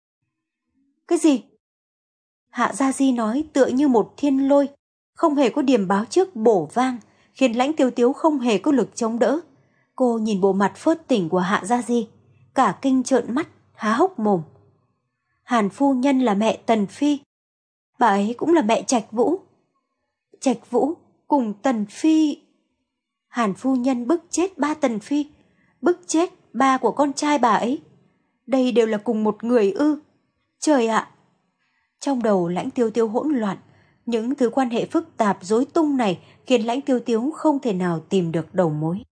Cái gì? Hạ Gia Di nói tựa như một thiên lôi, không hề có điểm báo trước bổ vang, khiến Lãnh Tiêu Tiếu không hề có lực chống đỡ. Cô nhìn bộ mặt phớt tỉnh của Hạ Gia Di, cả kinh trợn mắt, há hốc mồm. Hàn phu nhân là mẹ Tần Phi, bà ấy cũng là mẹ Trạch Vũ. Trạch Vũ cùng Tần Phi... Hàn phu nhân bức chết ba Tần Phi, bức chết ba của con trai bà ấy. Đây đều là cùng một người ư? Trời ạ! Trong đầu Lãnh Tiêu Tiếu hỗn loạn, những thứ quan hệ phức tạp rối tung này khiến Lãnh Tiêu Tiếu không thể nào tìm được đầu mối.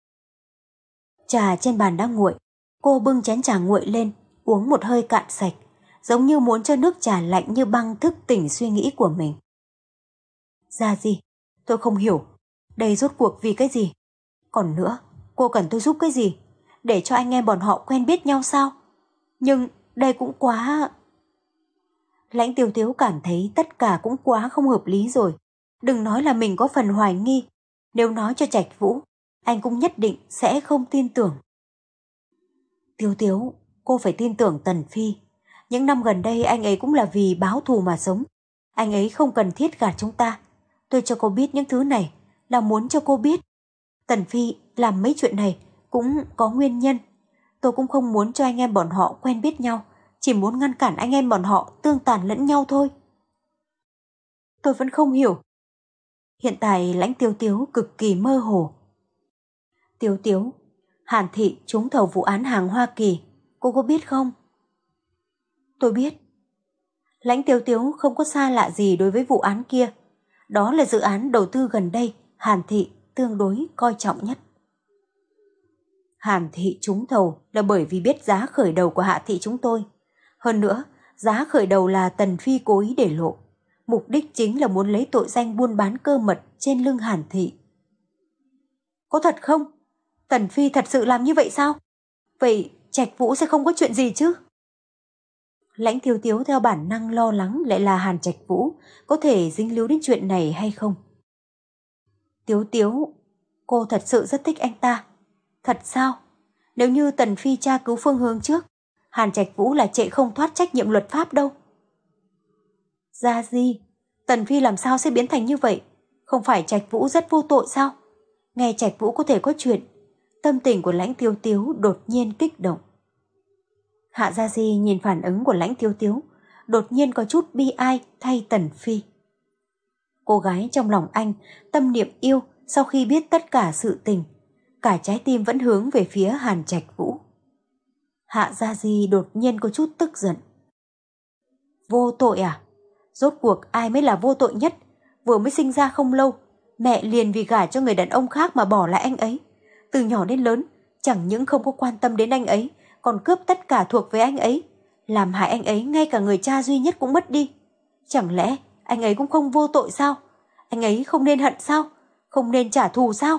Trà trên bàn đã nguội, cô bưng chén trà nguội lên, uống một hơi cạn sạch, giống như muốn cho nước trà lạnh như băng thức tỉnh suy nghĩ của mình. Gia Di, tôi không hiểu, đây rốt cuộc vì cái gì? Còn nữa, cô cần tôi giúp cái gì? Để cho anh em bọn họ quen biết nhau sao? Nhưng đây cũng quá... Lãnh Tiêu Tiếu cảm thấy tất cả cũng quá không hợp lý rồi. Đừng nói là mình có phần hoài nghi. Nếu nói cho Trạch Vũ, anh cũng nhất định sẽ không tin tưởng. Tiêu Tiếu, cô phải tin tưởng Tần Phi. Những năm gần đây anh ấy cũng là vì báo thù mà sống. Anh ấy không cần thiết gạt chúng ta. Tôi cho cô biết những thứ này là muốn cho cô biết. Tần Phi làm mấy chuyện này cũng có nguyên nhân. Tôi cũng không muốn cho anh em bọn họ quen biết nhau, chỉ muốn ngăn cản anh em bọn họ tương tàn lẫn nhau thôi. Tôi vẫn không hiểu. Hiện tại Lãnh Tiêu Tiếu cực kỳ mơ hồ. Tiêu Tiếu, Hàn Thị trúng thầu vụ án hàng Hoa Kỳ, cô có biết không? Tôi biết. Lãnh Tiêu Tiếu không có xa lạ gì đối với vụ án kia. Đó là dự án đầu tư gần đây Hàn Thị tương đối coi trọng nhất. Hàn Thị trúng thầu là bởi vì biết giá khởi đầu của Hạ Thị chúng tôi. Hơn nữa, giá khởi đầu là Tần Phi cố ý để lộ. Mục đích chính là muốn lấy tội danh buôn bán cơ mật trên lưng Hàn Thị. Có thật không? Tần Phi thật sự làm như vậy sao? Vậy Trạch Vũ sẽ không có chuyện gì chứ? Lãnh Tiêu Tiếu theo bản năng lo lắng lại là Hàn Trạch Vũ có thể dính líu đến chuyện này hay không. Tiếu Tiếu, cô thật sự rất thích anh ta. Thật sao? Nếu như Tần Phi tra cứu phương hướng trước, Hàn Trạch Vũ là trệ không thoát trách nhiệm luật pháp đâu. Gia Di, Tần Phi làm sao sẽ biến thành như vậy? Không phải Trạch Vũ rất vô tội sao? Nghe Trạch Vũ có thể có chuyện. Tâm tình của Lãnh Tiêu Tiếu đột nhiên kích động. Hạ Gia Di nhìn phản ứng của Lãnh Tiêu Tiếu, đột nhiên có chút bi ai thay Tần Phi. Cô gái trong lòng anh, tâm niệm yêu sau khi biết tất cả sự tình, cả trái tim vẫn hướng về phía Hàn Trạch Vũ. Hạ Gia Di đột nhiên có chút tức giận. Vô tội à? Rốt cuộc ai mới là vô tội nhất? Vừa mới sinh ra không lâu, mẹ liền vì gả cho người đàn ông khác mà bỏ lại anh ấy. Từ nhỏ đến lớn, chẳng những không có quan tâm đến anh ấy, còn cướp tất cả thuộc về anh ấy, làm hại anh ấy ngay cả người cha duy nhất cũng mất đi. Chẳng lẽ anh ấy cũng không vô tội sao? Anh ấy không nên hận sao? Không nên trả thù sao?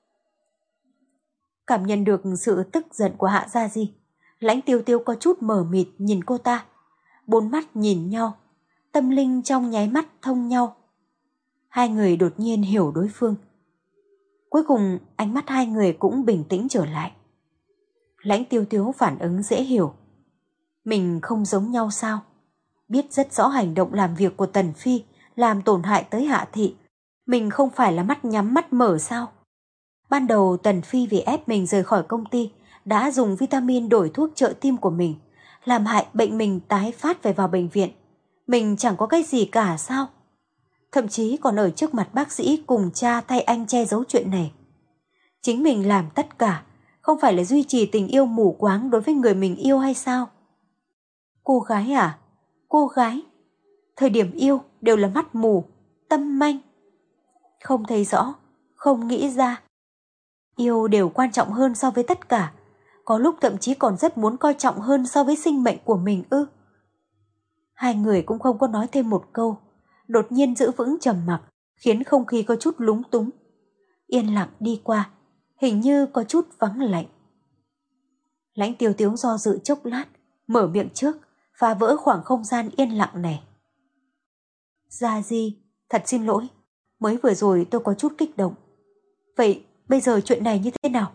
Cảm nhận được sự tức giận của Hạ Gia Di, Lãnh Tiêu Tiêu có chút mờ mịt nhìn cô ta. Bốn mắt nhìn nhau, tâm linh trong nháy mắt thông nhau. Hai người đột nhiên hiểu đối phương. Cuối cùng ánh mắt hai người cũng bình tĩnh trở lại. Lãnh Tiêu Tiêu phản ứng dễ hiểu. Mình không giống nhau sao? Biết rất rõ hành động làm việc của Tần Phi làm tổn hại tới Hạ Thị. Mình không phải là mắt nhắm mắt mở sao? Ban đầu Tần Phi vì ép mình rời khỏi công ty đã dùng vitamin đổi thuốc trợ tim của mình, làm hại bệnh mình tái phát phải vào bệnh viện. Mình chẳng có cái gì cả sao? Thậm chí còn ở trước mặt bác sĩ cùng cha thay anh che giấu chuyện này. Chính mình làm tất cả, không phải là duy trì tình yêu mù quáng đối với người mình yêu hay sao? Cô gái à? Cô gái? Thời điểm yêu đều là mắt mù, tâm manh. Không thấy rõ, không nghĩ ra. Yêu đều quan trọng hơn so với tất cả. Có lúc thậm chí còn rất muốn coi trọng hơn so với sinh mệnh của mình ư. Hai người cũng không có nói thêm một câu. Đột nhiên giữ vững trầm mặc, khiến không khí có chút lúng túng. Yên lặng đi qua, hình như có chút vắng lạnh. Lãnh Tiêu Tiếu do dự chốc lát, mở miệng trước, phá vỡ khoảng không gian yên lặng này. Gia Di, thật xin lỗi, mới vừa rồi tôi có chút kích động. Vậy bây giờ chuyện này như thế nào?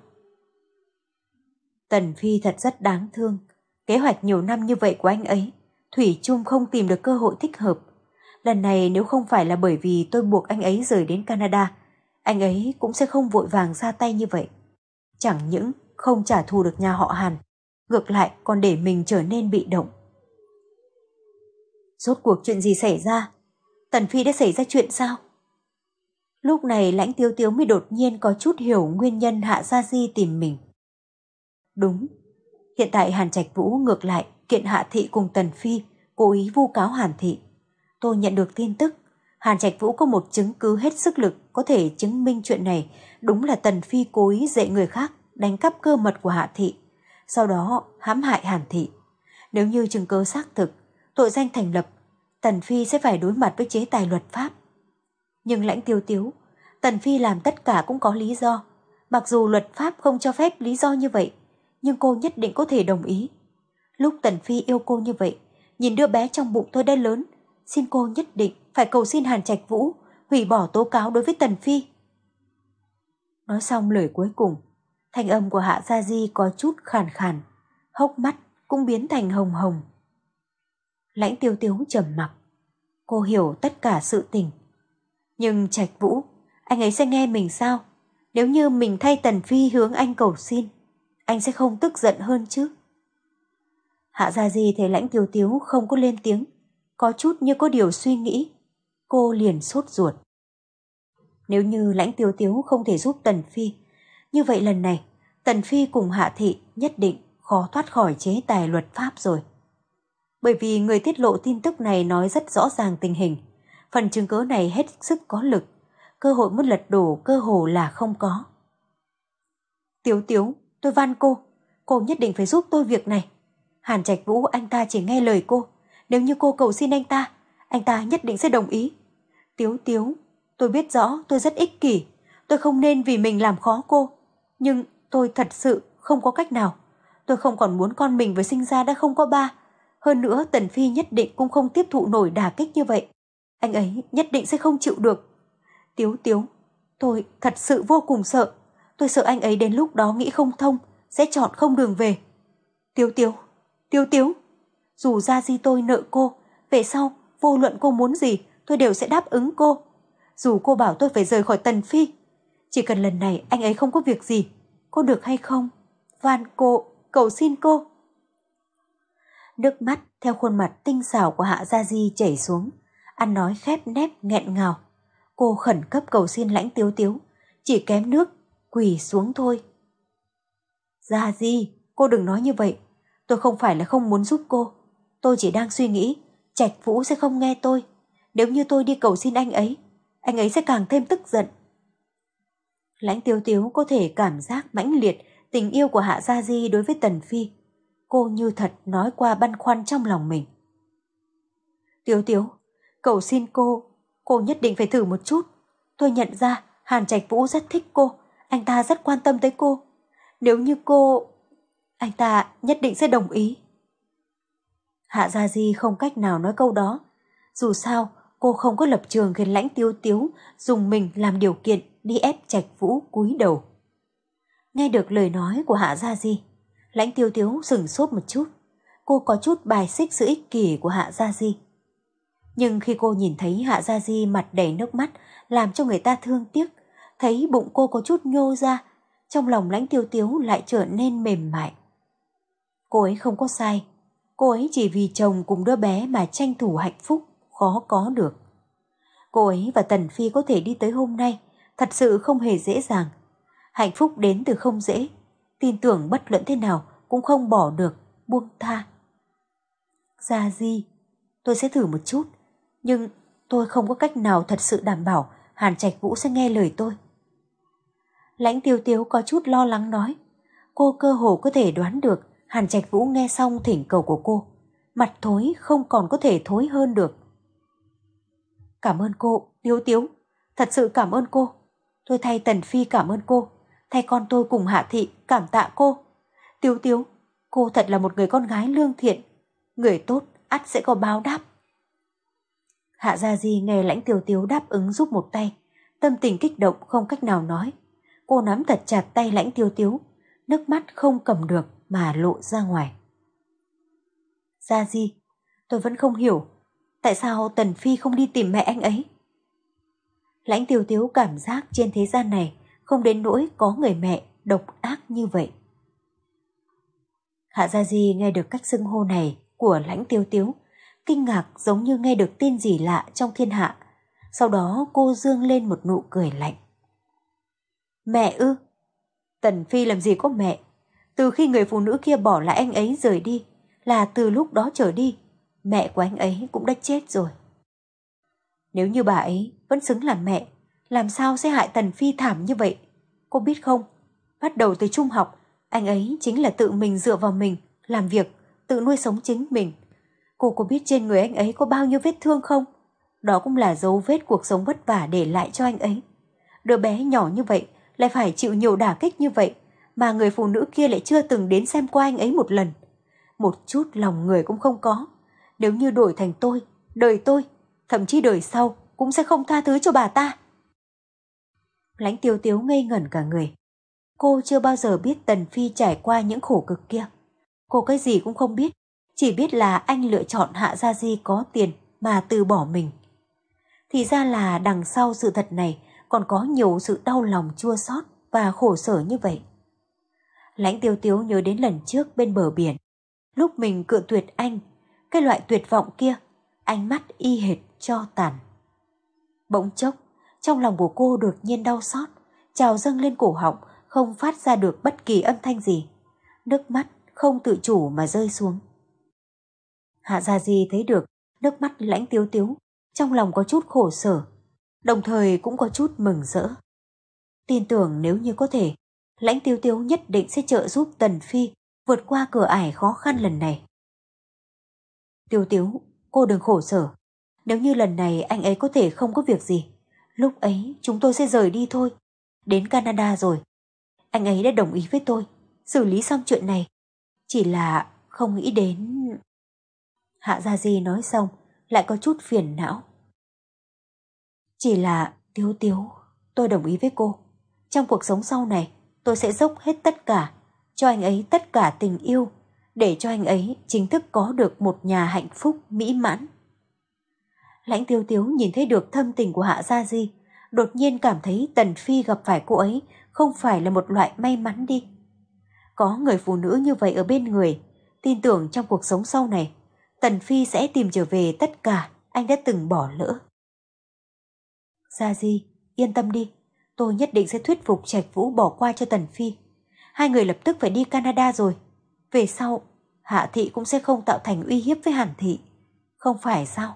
Tần Phi thật rất đáng thương. Kế hoạch nhiều năm như vậy của anh ấy, thủy chung không tìm được cơ hội thích hợp. Lần này nếu không phải là bởi vì tôi buộc anh ấy rời đến Canada, anh ấy cũng sẽ không vội vàng ra tay như vậy. Chẳng những không trả thù được nhà họ Hàn, ngược lại còn để mình trở nên bị động. Rốt cuộc chuyện gì xảy ra? Tần Phi đã xảy ra chuyện sao? Lúc này Lãnh Tiếu Tiếu mới đột nhiên có chút hiểu nguyên nhân Hạ Gia Di tìm mình. Đúng, hiện tại Hàn Trạch Vũ ngược lại kiện Hạ Thị cùng Tần Phi cố ý vu cáo Hàn Thị. Tôi nhận được tin tức, Hàn Trạch Vũ có một chứng cứ hết sức lực có thể chứng minh chuyện này đúng là Tần Phi cố ý dạy người khác đánh cắp cơ mật của Hạ Thị, sau đó hãm hại Hàn Thị. Nếu như chứng cứ xác thực, tội danh thành lập, Tần Phi sẽ phải đối mặt với chế tài luật pháp. Nhưng Lãnh Tiếu Tiếu, Tần Phi làm tất cả cũng có lý do. Mặc dù luật pháp không cho phép lý do như vậy, nhưng cô nhất định có thể đồng ý. Lúc Tần Phi yêu cô như vậy, nhìn đứa bé trong bụng tôi đã lớn, xin cô nhất định phải cầu xin Hàn Trạch Vũ hủy bỏ tố cáo đối với Tần Phi. Nói xong lời cuối cùng, thanh âm của Hạ Gia Di có chút khàn khàn, hốc mắt cũng biến thành hồng hồng. Lãnh Tiếu Tiếu trầm mặc. Cô hiểu tất cả sự tình. Nhưng Trạch Vũ, anh ấy sẽ nghe mình sao? Nếu như mình thay Tần Phi hướng anh cầu xin, anh sẽ không tức giận hơn chứ? Hạ Gia Di thấy Lãnh Tiếu Tiếu không có lên tiếng, có chút như có điều suy nghĩ. Cô liền sốt ruột. Nếu như Lãnh Tiếu Tiếu không thể giúp Tần Phi, như vậy lần này Tần Phi cùng Hạ Thị nhất định khó thoát khỏi chế tài luật pháp rồi. Bởi vì người tiết lộ tin tức này nói rất rõ ràng tình hình, phần chứng cứ này hết sức có lực, cơ hội muốn lật đổ cơ hồ là không có. Tiếu Tiếu, tôi van cô, cô nhất định phải giúp tôi việc này. Hàn Trạch Vũ anh ta chỉ nghe lời cô, nếu như cô cầu xin anh ta, anh ta nhất định sẽ đồng ý. Tiếu Tiếu, tôi biết rõ tôi rất ích kỷ, tôi không nên vì mình làm khó cô, nhưng tôi thật sự không có cách nào. Tôi không còn muốn con mình vừa sinh ra đã không có ba. Hơn nữa Tần Phi nhất định cũng không tiếp thụ nổi đả kích như vậy. Anh ấy nhất định sẽ không chịu được. Tiếu Tiếu, tôi thật sự vô cùng sợ. Tôi sợ anh ấy đến lúc đó nghĩ không thông, sẽ chọn không đường về. Tiếu Tiếu, Tiếu Tiếu, dù Gia Di tôi nợ cô, về sau vô luận cô muốn gì tôi đều sẽ đáp ứng cô. Dù cô bảo tôi phải rời khỏi Tần Phi, chỉ cần lần này anh ấy không có việc gì, cô được hay không? Van cô, cầu xin cô. Nước mắt theo khuôn mặt tinh xảo của Hạ Gia Di chảy xuống, ăn nói khép nép nghẹn ngào. Cô khẩn cấp cầu xin Lãnh Tiếu Tiếu, chỉ kém nước quỳ xuống thôi. Gia Di, cô đừng nói như vậy. Tôi không phải là không muốn giúp cô. Tôi chỉ đang suy nghĩ Trạch Vũ sẽ không nghe tôi. Nếu như tôi đi cầu xin anh ấy, anh ấy sẽ càng thêm tức giận. Lãnh Tiếu Tiếu có thể cảm giác mãnh liệt tình yêu của Hạ Gia Di đối với Tần Phi. Cô như thật nói qua băn khoăn trong lòng mình. Tiếu Tiếu, cầu xin cô, cô nhất định phải thử một chút. Tôi nhận ra Hàn Trạch Vũ rất thích cô, anh ta rất quan tâm tới cô. Nếu như cô... anh ta nhất định sẽ đồng ý. Hạ Gia Di không cách nào nói câu đó. Dù sao, cô không có lập trường khiến Lãnh Tiếu Tiếu dùng mình làm điều kiện đi ép Trạch Vũ cúi đầu. Nghe được lời nói của Hạ Gia Di, Lãnh Tiếu Tiếu sửng sốt một chút. Cô có chút bài xích sự ích kỷ của Hạ Gia Di. Nhưng khi cô nhìn thấy Hạ Gia Di mặt đầy nước mắt làm cho người ta thương tiếc, thấy bụng cô có chút nhô ra, trong lòng Lãnh Tiếu Tiếu lại trở nên mềm mại. Cô ấy không có sai, cô ấy chỉ vì chồng cùng đứa bé mà tranh thủ hạnh phúc khó có được. Cô ấy và Tần Phi có thể đi tới hôm nay thật sự không hề dễ dàng. Hạnh phúc đến từ không dễ, tin tưởng bất luận thế nào cũng không bỏ được, buông tha. Gia Di, tôi sẽ thử một chút, nhưng tôi không có cách nào thật sự đảm bảo Hàn Trạch Vũ sẽ nghe lời tôi. Lãnh Tiếu Tiếu có chút lo lắng nói. Cô cơ hồ có thể đoán được Hàn Trạch Vũ nghe xong thỉnh cầu của cô, mặt thối không còn có thể thối hơn được. Cảm ơn cô, Tiếu Tiếu, thật sự cảm ơn cô. Tôi thay Tần Phi cảm ơn cô, thay con tôi cùng Hạ Thị cảm tạ cô. Tiếu Tiếu, cô thật là một người con gái lương thiện. Người tốt ắt sẽ có báo đáp. Hạ Gia Di nghe Lãnh Tiêu Tiếu đáp ứng giúp một tay, tâm tình kích động không cách nào nói. Cô nắm thật chặt tay Lãnh Tiêu Tiếu, nước mắt không cầm được mà lộ ra ngoài. Gia Di, tôi vẫn không hiểu, tại sao Tần Phi không đi tìm mẹ anh ấy? Lãnh Tiêu Tiếu cảm giác trên thế gian này không đến nỗi có người mẹ độc ác như vậy. Hạ Gia Di nghe được cách xưng hô này của Lãnh Tiêu Tiếu, kinh ngạc giống như nghe được tin gì lạ trong thiên hạ. Sau đó cô dương lên một nụ cười lạnh. Mẹ ư? Tần Phi làm gì có mẹ? Từ khi người phụ nữ kia bỏ lại anh ấy rời đi, là từ lúc đó trở đi, mẹ của anh ấy cũng đã chết rồi. Nếu như bà ấy vẫn xứng làm mẹ, làm sao sẽ hại Tần Phi thảm như vậy? Cô biết không, bắt đầu từ trung học, anh ấy chính là tự mình dựa vào mình, làm việc, tự nuôi sống chính mình. Cô có biết trên người anh ấy có bao nhiêu vết thương không? Đó cũng là dấu vết cuộc sống vất vả để lại cho anh ấy. Đứa bé nhỏ như vậy lại phải chịu nhiều đả kích như vậy, mà người phụ nữ kia lại chưa từng đến xem qua anh ấy một lần. Một chút lòng người cũng không có. Nếu như đổi thành tôi, đời tôi, thậm chí đời sau cũng sẽ không tha thứ cho bà ta. Lãnh Tiêu Tiếu ngây ngẩn cả người. Cô chưa bao giờ biết Tần Phi trải qua những khổ cực kia. Cô cái gì cũng không biết, chỉ biết là anh lựa chọn Hạ Gia Di có tiền mà từ bỏ mình. Thì ra là đằng sau sự thật này còn có nhiều sự đau lòng chua xót và khổ sở như vậy. Lãnh Tiêu Tiếu nhớ đến lần trước bên bờ biển, lúc mình cự tuyệt anh, cái loại tuyệt vọng kia, ánh mắt y hệt cho tàn. Bỗng chốc, trong lòng của cô đột nhiên đau xót, trào dâng lên cổ họng, không phát ra được bất kỳ âm thanh gì. Nước mắt không tự chủ mà rơi xuống. Hạ Gia Di thấy được nước mắt Lãnh Tiêu Tiếu, trong lòng có chút khổ sở, đồng thời cũng có chút mừng rỡ. Tin tưởng nếu như có thể, Lãnh Tiêu Tiếu nhất định sẽ trợ giúp Tần Phi vượt qua cửa ải khó khăn lần này. Tiêu Tiếu, cô đừng khổ sở. Nếu như lần này anh ấy có thể không có việc gì, lúc ấy chúng tôi sẽ rời đi thôi. Đến Canada rồi. Anh ấy đã đồng ý với tôi, xử lý xong chuyện này. Chỉ là không nghĩ đến... Hạ Gia Di nói xong, lại có chút phiền não. Chỉ là, Tiếu Tiếu, tôi đồng ý với cô. Trong cuộc sống sau này, tôi sẽ dốc hết tất cả, cho anh ấy tất cả tình yêu, để cho anh ấy chính thức có được một nhà hạnh phúc mỹ mãn. Lãnh Tiêu Tiếu nhìn thấy được thâm tình của Hạ Gia Di, đột nhiên cảm thấy Tần Phi gặp phải cô ấy không phải là một loại may mắn đi. Có người phụ nữ như vậy ở bên người, tin tưởng trong cuộc sống sau này, Tần Phi sẽ tìm trở về tất cả anh đã từng bỏ lỡ. Gia Di, yên tâm đi, tôi nhất định sẽ thuyết phục Trạch Vũ bỏ qua cho Tần Phi. Hai người lập tức phải đi Canada rồi. Về sau, Hạ Thị cũng sẽ không tạo thành uy hiếp với Hàn Thị. Không phải sao?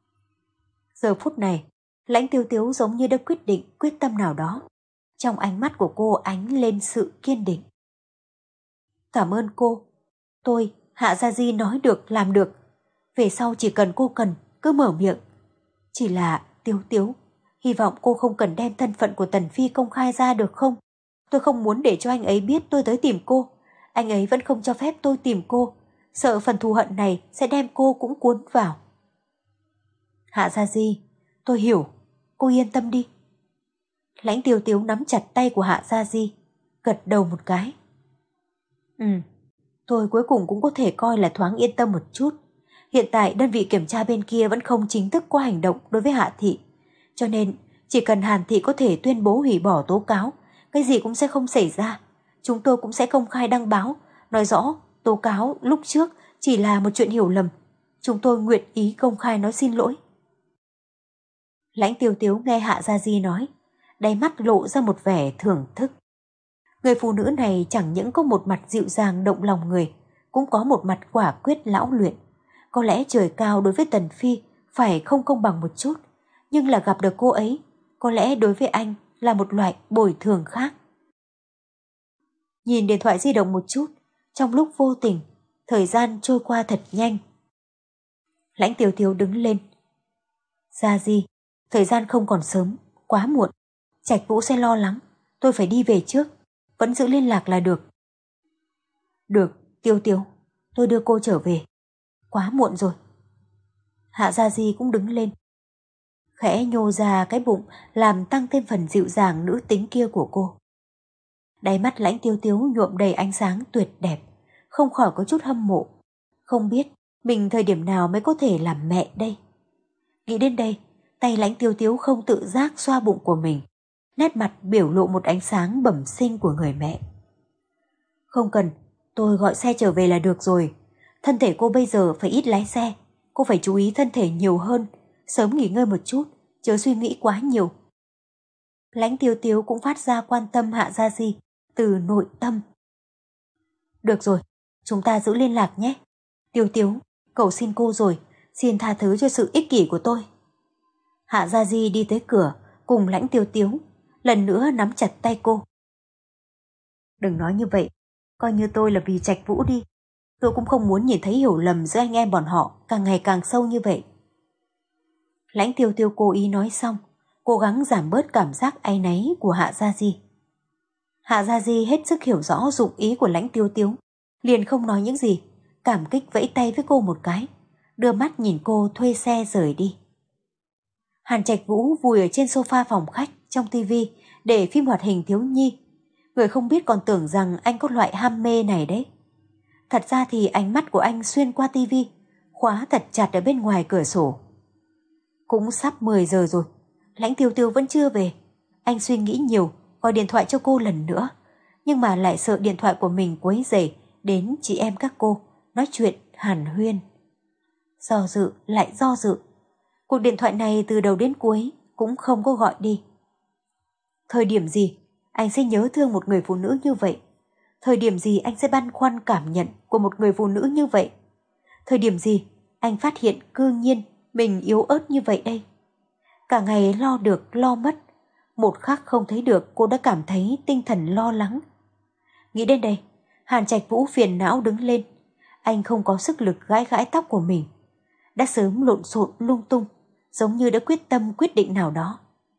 Giờ phút này, Lãnh Tiêu Tiếu giống như đã quyết định quyết tâm nào đó. Trong ánh mắt của cô ánh lên sự kiên định. Cảm ơn cô. Tôi, Hạ Gia Di nói được làm được. Về sau chỉ cần cô cần, cứ mở miệng. Chỉ là Tiếu Tiếu, hy vọng cô không cần đem thân phận của Tần Phi công khai ra được không? Tôi không muốn để cho anh ấy biết tôi tới tìm cô. Anh ấy vẫn không cho phép tôi tìm cô. Sợ phần thù hận này sẽ đem cô cũng cuốn vào. Hạ Gia Di, tôi hiểu. Cô yên tâm đi. Lãnh Tiêu Tiếu nắm chặt tay của Hạ Gia Di, gật đầu một cái. Ừ, tôi cuối cùng cũng có thể coi là thoáng yên tâm một chút. Hiện tại đơn vị kiểm tra bên kia vẫn không chính thức có hành động đối với Hạ Thị. Cho nên chỉ cần Hàn Thị có thể tuyên bố hủy bỏ tố cáo, cái gì cũng sẽ không xảy ra. Chúng tôi cũng sẽ công khai đăng báo, nói rõ tố cáo lúc trước chỉ là một chuyện hiểu lầm. Chúng tôi nguyện ý công khai nói xin lỗi. Lãnh Tiêu Tiếu nghe Hạ Gia Di nói, đáy mắt lộ ra một vẻ thưởng thức. Người phụ nữ này chẳng những có một mặt dịu dàng động lòng người, cũng có một mặt quả quyết lão luyện. Có lẽ trời cao đối với Tần Phi phải không công bằng một chút, nhưng là gặp được cô ấy, có lẽ đối với anh là một loại bồi thường khác. Nhìn điện thoại di động một chút, trong lúc vô tình, thời gian trôi qua thật nhanh. Lãnh Tiêu Tiếu đứng lên. Gia Di, thời gian không còn sớm, quá muộn. Trạch Vũ sẽ lo lắng, tôi phải đi về trước, vẫn giữ liên lạc là được. Được, Tiêu Tiếu, tôi đưa cô trở về. quá muộn rồi. Hạ Gia Di cũng đứng lên, khẽ nhô ra cái bụng làm tăng thêm phần dịu dàng nữ tính kia của cô. Đáy mắt Lãnh Tiêu Tiếu nhuộm đầy ánh sáng tuyệt đẹp, không khỏi có chút hâm mộ. Không biết mình thời điểm nào mới có thể làm mẹ đây. Nghĩ đến đây, tay Lãnh Tiêu Tiếu không tự giác xoa bụng của mình, nét mặt biểu lộ một ánh sáng bẩm sinh của người mẹ. Không cần, tôi gọi xe trở về là được rồi. Thân thể cô bây giờ phải ít lái xe, cô phải chú ý thân thể nhiều hơn, sớm nghỉ ngơi một chút, chớ suy nghĩ quá nhiều. Lãnh Tiêu Tiếu cũng phát ra quan tâm Hạ Gia Di từ nội tâm. Được rồi, chúng ta giữ liên lạc nhé. Tiêu Tiếu, cầu xin cô rồi, xin tha thứ cho sự ích kỷ của tôi. Hạ Gia Di đi tới cửa cùng Lãnh Tiêu Tiếu, lần nữa nắm chặt tay cô. Đừng nói như vậy, coi như tôi là vì Trạch Vũ đi. Tôi cũng không muốn nhìn thấy hiểu lầm giữa anh em bọn họ càng ngày càng sâu như vậy. Lãnh Tiêu Tiêu cố ý nói xong, cố gắng giảm bớt cảm giác áy náy của Hạ Gia Di. Hạ Gia Di hết sức hiểu rõ dụng ý của Lãnh Tiêu Tiếu, liền không nói những gì, cảm kích vẫy tay với cô một cái, đưa mắt nhìn cô thuê xe rời đi. Hàn Trạch Vũ vùi ở trên sofa phòng khách trong tivi để phim hoạt hình thiếu nhi. Người không biết còn tưởng rằng anh có loại ham mê này đấy. Thật ra thì ánh mắt của anh xuyên qua tivi, khóa thật chặt ở bên ngoài cửa sổ. Cũng sắp mười giờ rồi, Lãnh Tiêu Tiêu vẫn chưa về. Anh suy nghĩ nhiều, gọi điện thoại cho cô lần nữa, nhưng mà lại sợ điện thoại của mình quấy rầy đến chị em các cô nói chuyện hàn huyên. Do dự lại do dự, cuộc điện thoại này từ đầu đến cuối cũng không có gọi đi. Thời điểm gì anh sẽ nhớ thương một người phụ nữ như vậy? Thời điểm gì anh sẽ băn khoăn cảm nhận của một người phụ nữ như vậy? Thời điểm gì anh phát hiện cương nhiên mình yếu ớt như vậy đây? Cả ngày lo được lo mất, một khắc không thấy được cô đã cảm thấy tinh thần lo lắng. Nghĩ đến đây, Hàn Trạch Vũ phiền não đứng lên. Anh không có sức lực gãi gãi tóc của mình, đã sớm lộn xộn lung tung, giống như đã quyết tâm quyết định nào đó.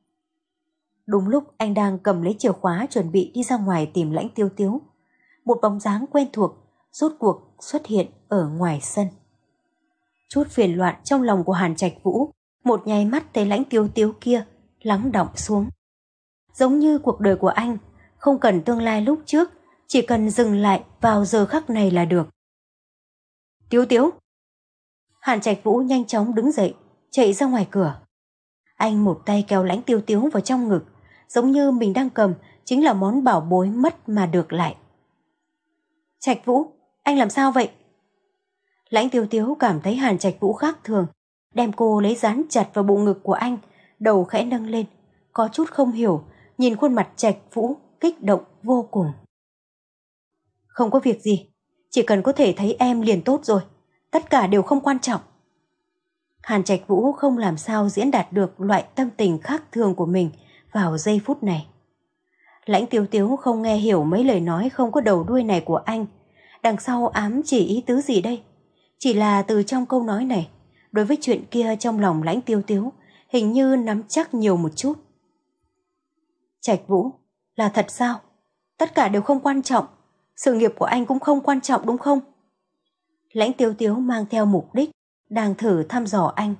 Đúng lúc anh đang cầm lấy chìa khóa chuẩn bị đi ra ngoài tìm Lãnh Tiêu Tiếu, một bóng dáng quen thuộc rốt cuộc xuất hiện ở ngoài sân. Chút phiền loạn trong lòng của Hàn Trạch Vũ một nháy mắt thấy Lãnh Tiêu Tiếu kia lắng đọng xuống. Giống như cuộc đời của anh không cần tương lai lúc trước, chỉ cần dừng lại vào giờ khắc này là được. Tiếu Tiếu! Hàn Trạch Vũ nhanh chóng đứng dậy, chạy ra ngoài cửa. Anh một tay kéo Lãnh Tiêu Tiếu vào trong ngực, giống như mình đang cầm chính là món bảo bối mất mà được lại. Trạch Vũ, anh làm sao vậy? Lãnh Tiêu Tiếu cảm thấy Hàn Trạch Vũ khác thường, đem cô lấy dán chặt vào bộ ngực của anh, đầu khẽ nâng lên, có chút không hiểu, nhìn khuôn mặt Trạch Vũ kích động vô cùng. Không có việc gì, chỉ cần có thể thấy em liền tốt rồi, tất cả đều không quan trọng. Hàn Trạch Vũ không làm sao diễn đạt được loại tâm tình khác thường của mình vào giây phút này. Lãnh Tiêu Tiếu không nghe hiểu mấy lời nói không có đầu đuôi này của anh, đằng sau ám chỉ ý tứ gì đây? Chỉ là từ trong câu nói này, đối với chuyện kia trong lòng Lãnh Tiêu Tiếu hình như nắm chắc nhiều một chút. Trạch Vũ, là thật sao? Tất cả đều không quan trọng, sự nghiệp của anh cũng không quan trọng đúng không? Lãnh Tiêu Tiếu mang theo mục đích, đang thử thăm dò anh.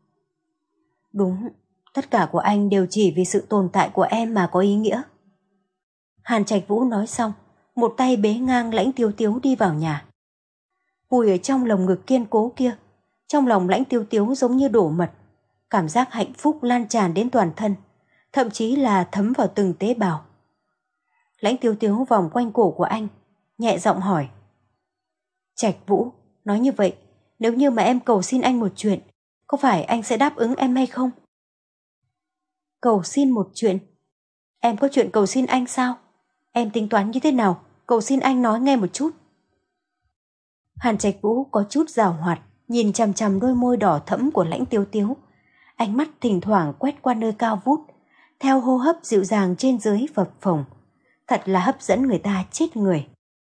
Đúng, tất cả của anh đều chỉ vì sự tồn tại của em mà có ý nghĩa. Hàn Trạch Vũ nói xong, một tay bế ngang Lãnh Tiêu Tiếu đi vào nhà. Vùi ở trong lồng ngực kiên cố kia, trong lòng Lãnh Tiêu Tiếu giống như đổ mật, cảm giác hạnh phúc lan tràn đến toàn thân, thậm chí là thấm vào từng tế bào. Lãnh Tiêu Tiếu vòng quanh cổ của anh, nhẹ giọng hỏi. Trạch Vũ, nói như vậy, nếu như mà em cầu xin anh một chuyện, có phải anh sẽ đáp ứng em hay không? Cầu xin một chuyện? Em có chuyện cầu xin anh sao? Em tính toán như thế nào? Cầu xin anh nói nghe một chút. Hàn Trạch Vũ có chút giảo hoạt, nhìn chằm chằm đôi môi đỏ thẫm của Lãnh Tiêu Tiếu. Ánh mắt thỉnh thoảng quét qua nơi cao vút, theo hô hấp dịu dàng trên dưới phập phồng. Thật là hấp dẫn người ta chết người.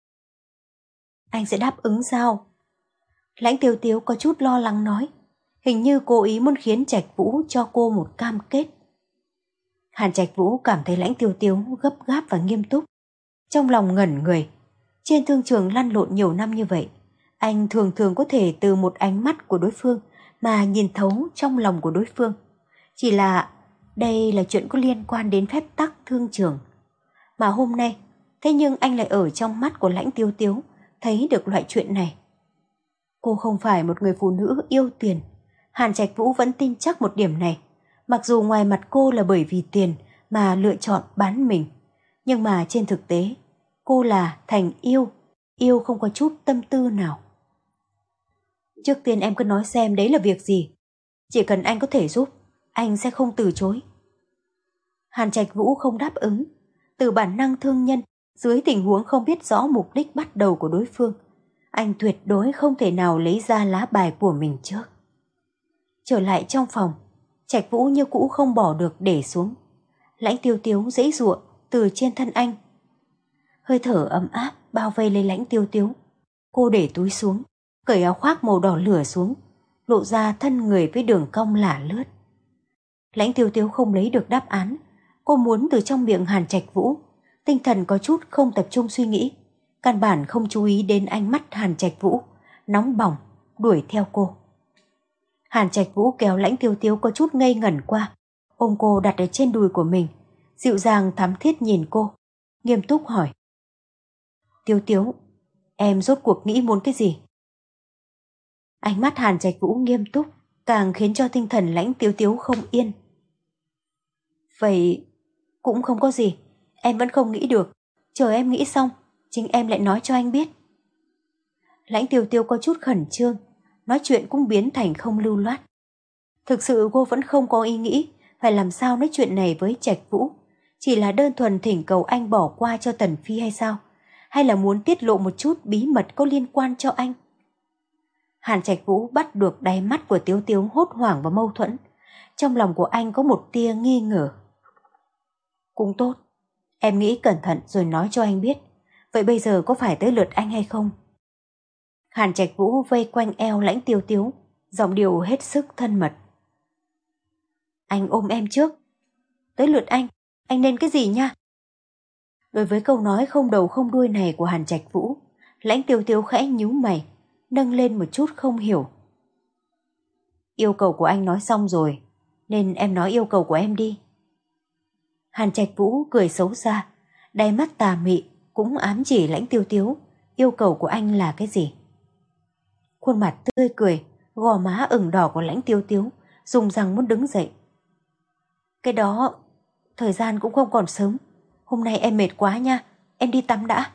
Anh sẽ đáp ứng sao? Lãnh Tiêu Tiếu có chút lo lắng nói, hình như cố ý muốn khiến Trạch Vũ cho cô một cam kết. Hàn Trạch Vũ cảm thấy Lãnh Tiêu Tiếu gấp gáp và nghiêm túc, trong lòng ngẩn người. Trên thương trường lăn lộn nhiều năm như vậy, Anh thường thường có thể từ một ánh mắt của đối phương mà nhìn thấu trong lòng của đối phương. Chỉ là đây là chuyện có liên quan đến phép tắc thương trường. Mà hôm nay, thế nhưng anh lại ở trong mắt của Lãnh Tiêu Tiếu thấy được loại chuyện này. Cô không phải một người phụ nữ yêu tiền. Hàn Trạch Vũ vẫn tin chắc một điểm này. Mặc dù ngoài mặt cô là bởi vì tiền mà lựa chọn bán mình, nhưng mà trên thực tế, cô là thành yêu, yêu không có chút tâm tư nào. Trước tiên em cứ nói xem đấy là việc gì. Chỉ cần anh có thể giúp, anh sẽ không từ chối. Hàn Trạch Vũ không đáp ứng. Từ bản năng thương nhân, dưới tình huống không biết rõ mục đích bắt đầu của đối phương, anh tuyệt đối không thể nào lấy ra lá bài của mình trước. Trở lại trong phòng, Trạch Vũ như cũ không bỏ được để xuống. Lãnh Tiêu Tiếu giãy giụa từ trên thân anh. Hơi thở ấm áp bao vây lấy Lãnh Tiêu Tiếu. Cô để túi xuống, cởi áo khoác màu đỏ lửa xuống, lộ ra thân người với đường cong lả lướt. Lãnh Tiêu Tiếu không lấy được đáp án. Cô muốn từ trong miệng Hàn Trạch Vũ. Tinh thần có chút không tập trung suy nghĩ, căn bản không chú ý đến ánh mắt Hàn Trạch Vũ nóng bỏng đuổi theo cô. Hàn Trạch Vũ kéo Lãnh Tiêu Tiếu có chút ngây ngẩn qua, ôm cô đặt ở trên đùi của mình, dịu dàng thắm thiết nhìn cô, nghiêm túc hỏi: Tiêu Tiếu, em rốt cuộc nghĩ muốn cái gì? Ánh mắt Hàn Trạch Vũ nghiêm túc càng khiến cho tinh thần Lãnh Tiêu Tiếu không yên. Vậy cũng không có gì, em vẫn không nghĩ được, chờ em nghĩ xong, chính em lại nói cho anh biết. Lãnh Tiêu Tiếu có chút khẩn trương, nói chuyện cũng biến thành không lưu loát. Thực sự cô vẫn không có ý nghĩ phải làm sao nói chuyện này với Trạch Vũ, chỉ là đơn thuần thỉnh cầu anh bỏ qua cho Tần Phi hay sao, hay là muốn tiết lộ một chút bí mật có liên quan cho anh. Hàn Trạch Vũ bắt được đáy mắt của Tiếu Tiếu hốt hoảng và mâu thuẫn, trong lòng của anh có một tia nghi ngờ. Cũng tốt, em nghĩ cẩn thận rồi nói cho anh biết. Vậy bây giờ có phải tới lượt anh hay không? Hàn Trạch Vũ vây quanh eo Lãnh Tiêu Tiếu, giọng điệu hết sức thân mật. Anh ôm em trước. Tới lượt anh, anh nên cái gì nha? Đối với câu nói không đầu không đuôi này của Hàn Trạch Vũ, Lãnh Tiêu Tiếu khẽ nhíu mày, nâng lên một chút không hiểu. Yêu cầu của anh nói xong rồi, nên em nói yêu cầu của em đi. Hàn Trạch Vũ cười xấu xa, đáy mắt tà mị cũng ám chỉ Lãnh Tiêu Tiếu yêu cầu của anh là cái gì. Khuôn mặt tươi cười, gò má ửng đỏ của Lãnh Tiêu Tiếu dùng răng muốn đứng dậy. Cái đó, thời gian cũng không còn sớm, hôm nay em mệt quá nha, em đi tắm đã.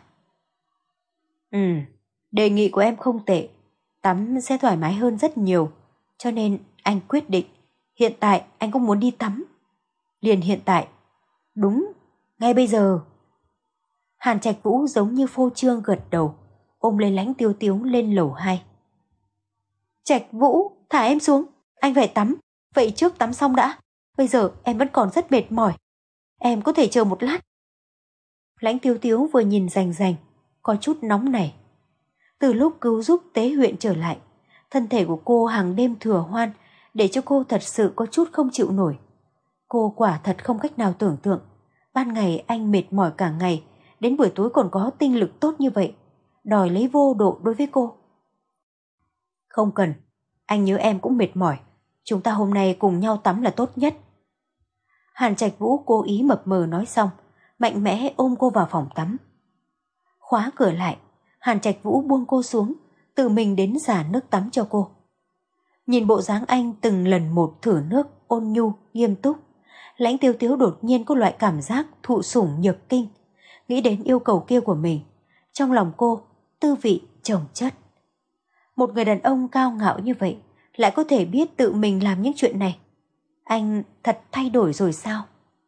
Ừ, đề nghị của em không tệ, tắm sẽ thoải mái hơn rất nhiều, cho nên anh quyết định, hiện tại anh cũng muốn đi tắm. Liền hiện tại. Đúng, ngay bây giờ. Hàn Trạch Vũ giống như phô trương gật đầu, ôm lấy Lãnh Tiêu Tiếu lên lầu hai. Trạch Vũ, thả em xuống, anh phải tắm, vậy trước tắm xong đã, bây giờ em vẫn còn rất mệt mỏi, em có thể chờ một lát. Lãnh Tiêu Tiếu vừa nhìn rành rành, có chút nóng nảy. Từ lúc cứu giúp Tế huyện trở lại, thân thể của cô hàng đêm thừa hoan, để cho cô thật sự có chút không chịu nổi. Cô quả thật không cách nào tưởng tượng, ban ngày anh mệt mỏi cả ngày, đến buổi tối còn có tinh lực tốt như vậy, đòi lấy vô độ đối với cô. Không cần, anh nhớ em cũng mệt mỏi, chúng ta hôm nay cùng nhau tắm là tốt nhất. Hàn Trạch Vũ cố ý mập mờ nói xong, mạnh mẽ ôm cô vào phòng tắm. Khóa cửa lại, Hàn Trạch Vũ buông cô xuống, tự mình đến xả nước tắm cho cô. Nhìn bộ dáng anh từng lần một thử nước ôn nhu, nghiêm túc, Lãnh Tiêu Tiếu đột nhiên có loại cảm giác thụ sủng nhược kinh, nghĩ đến yêu cầu kia của mình. Trong lòng cô, tư vị chồng chất. Một người đàn ông cao ngạo như vậy, lại có thể biết tự mình làm những chuyện này. Anh thật thay đổi rồi sao?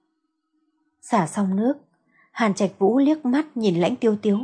Xả xong nước, Hàn Trạch Vũ liếc mắt nhìn Lãnh Tiêu Tiếu.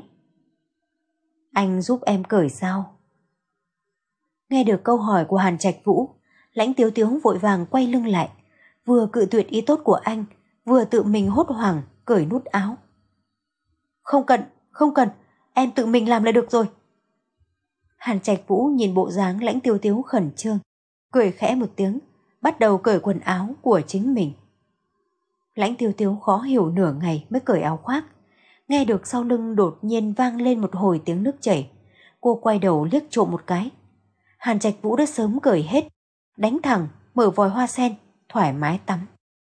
Anh giúp em cởi sao? Nghe được câu hỏi của Hàn Trạch Vũ, Lãnh Tiêu Tiếu vội vàng quay lưng lại, vừa cự tuyệt ý tốt của anh, vừa tự mình hốt hoảng cởi nút áo. Không cần, không cần, em tự mình làm là được rồi. Hàn Trạch Vũ nhìn bộ dáng Lãnh Tiêu Tiếu khẩn trương, cười khẽ một tiếng, bắt đầu cởi quần áo của chính mình. Lãnh Tiêu Tiếu khó hiểu nửa ngày mới cởi áo khoác, nghe được sau lưng đột nhiên vang lên một hồi tiếng nước chảy. Cô quay đầu liếc trộm một cái. Hàn Trạch Vũ đã sớm cởi hết, đánh thẳng, mở vòi hoa sen, thoải mái tắm.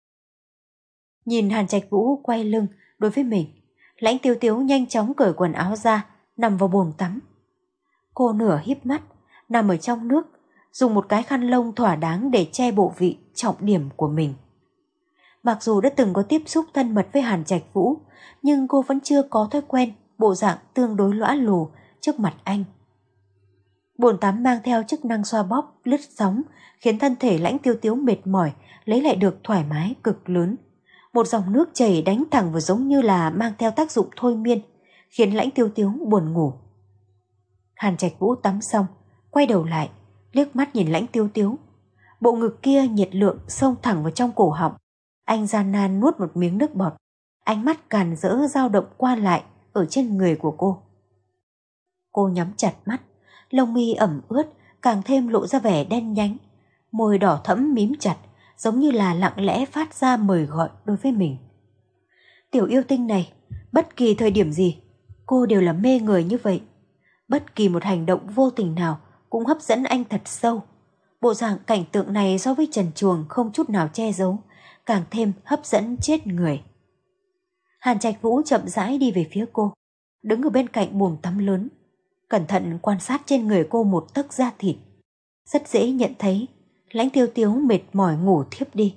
Nhìn Hàn Trạch Vũ quay lưng đối với mình, Lãnh Tiếu Tiếu nhanh chóng cởi quần áo ra, nằm vào bồn tắm. Cô nửa híp mắt, nằm ở trong nước, dùng một cái khăn lông thỏa đáng để che bộ vị trọng điểm của mình. Mặc dù đã từng có tiếp xúc thân mật với Hàn Trạch Vũ, nhưng cô vẫn chưa có thói quen bộ dạng tương đối lõa lồ trước mặt anh. Bồn tắm mang theo chức năng xoa bóp, lướt sóng, khiến thân thể Lãnh Tiếu Tiếu mệt mỏi lấy lại được thoải mái cực lớn. Một dòng nước chảy đánh thẳng vào giống như là mang theo tác dụng thôi miên, khiến Lãnh Tiếu Tiếu buồn ngủ. Hàn Trạch Vũ tắm xong, quay đầu lại, liếc mắt nhìn Lãnh Tiếu Tiếu. Bộ ngực kia nhiệt lượng xông thẳng vào trong cổ họng. Anh gian nan nuốt một miếng nước bọt, ánh mắt càn rỡ dao động qua lại ở trên người của cô. Cô nhắm chặt mắt, lông mi ẩm ướt càng thêm lộ ra vẻ đen nhánh, môi đỏ thẫm mím chặt, giống như là lặng lẽ phát ra mời gọi đối với mình. Tiểu yêu tinh này, bất kỳ thời điểm gì, cô đều là mê người như vậy. Bất kỳ một hành động vô tình nào cũng hấp dẫn anh thật sâu. Bộ dạng cảnh tượng này so với trần truồng không chút nào che giấu, càng thêm hấp dẫn chết người. Hàn Trạch Vũ chậm rãi đi về phía cô, đứng ở bên cạnh bồn tắm lớn, cẩn thận quan sát trên người cô một tấc da thịt. Rất dễ nhận thấy Lãnh Tiếu Tiếu mệt mỏi ngủ thiếp đi.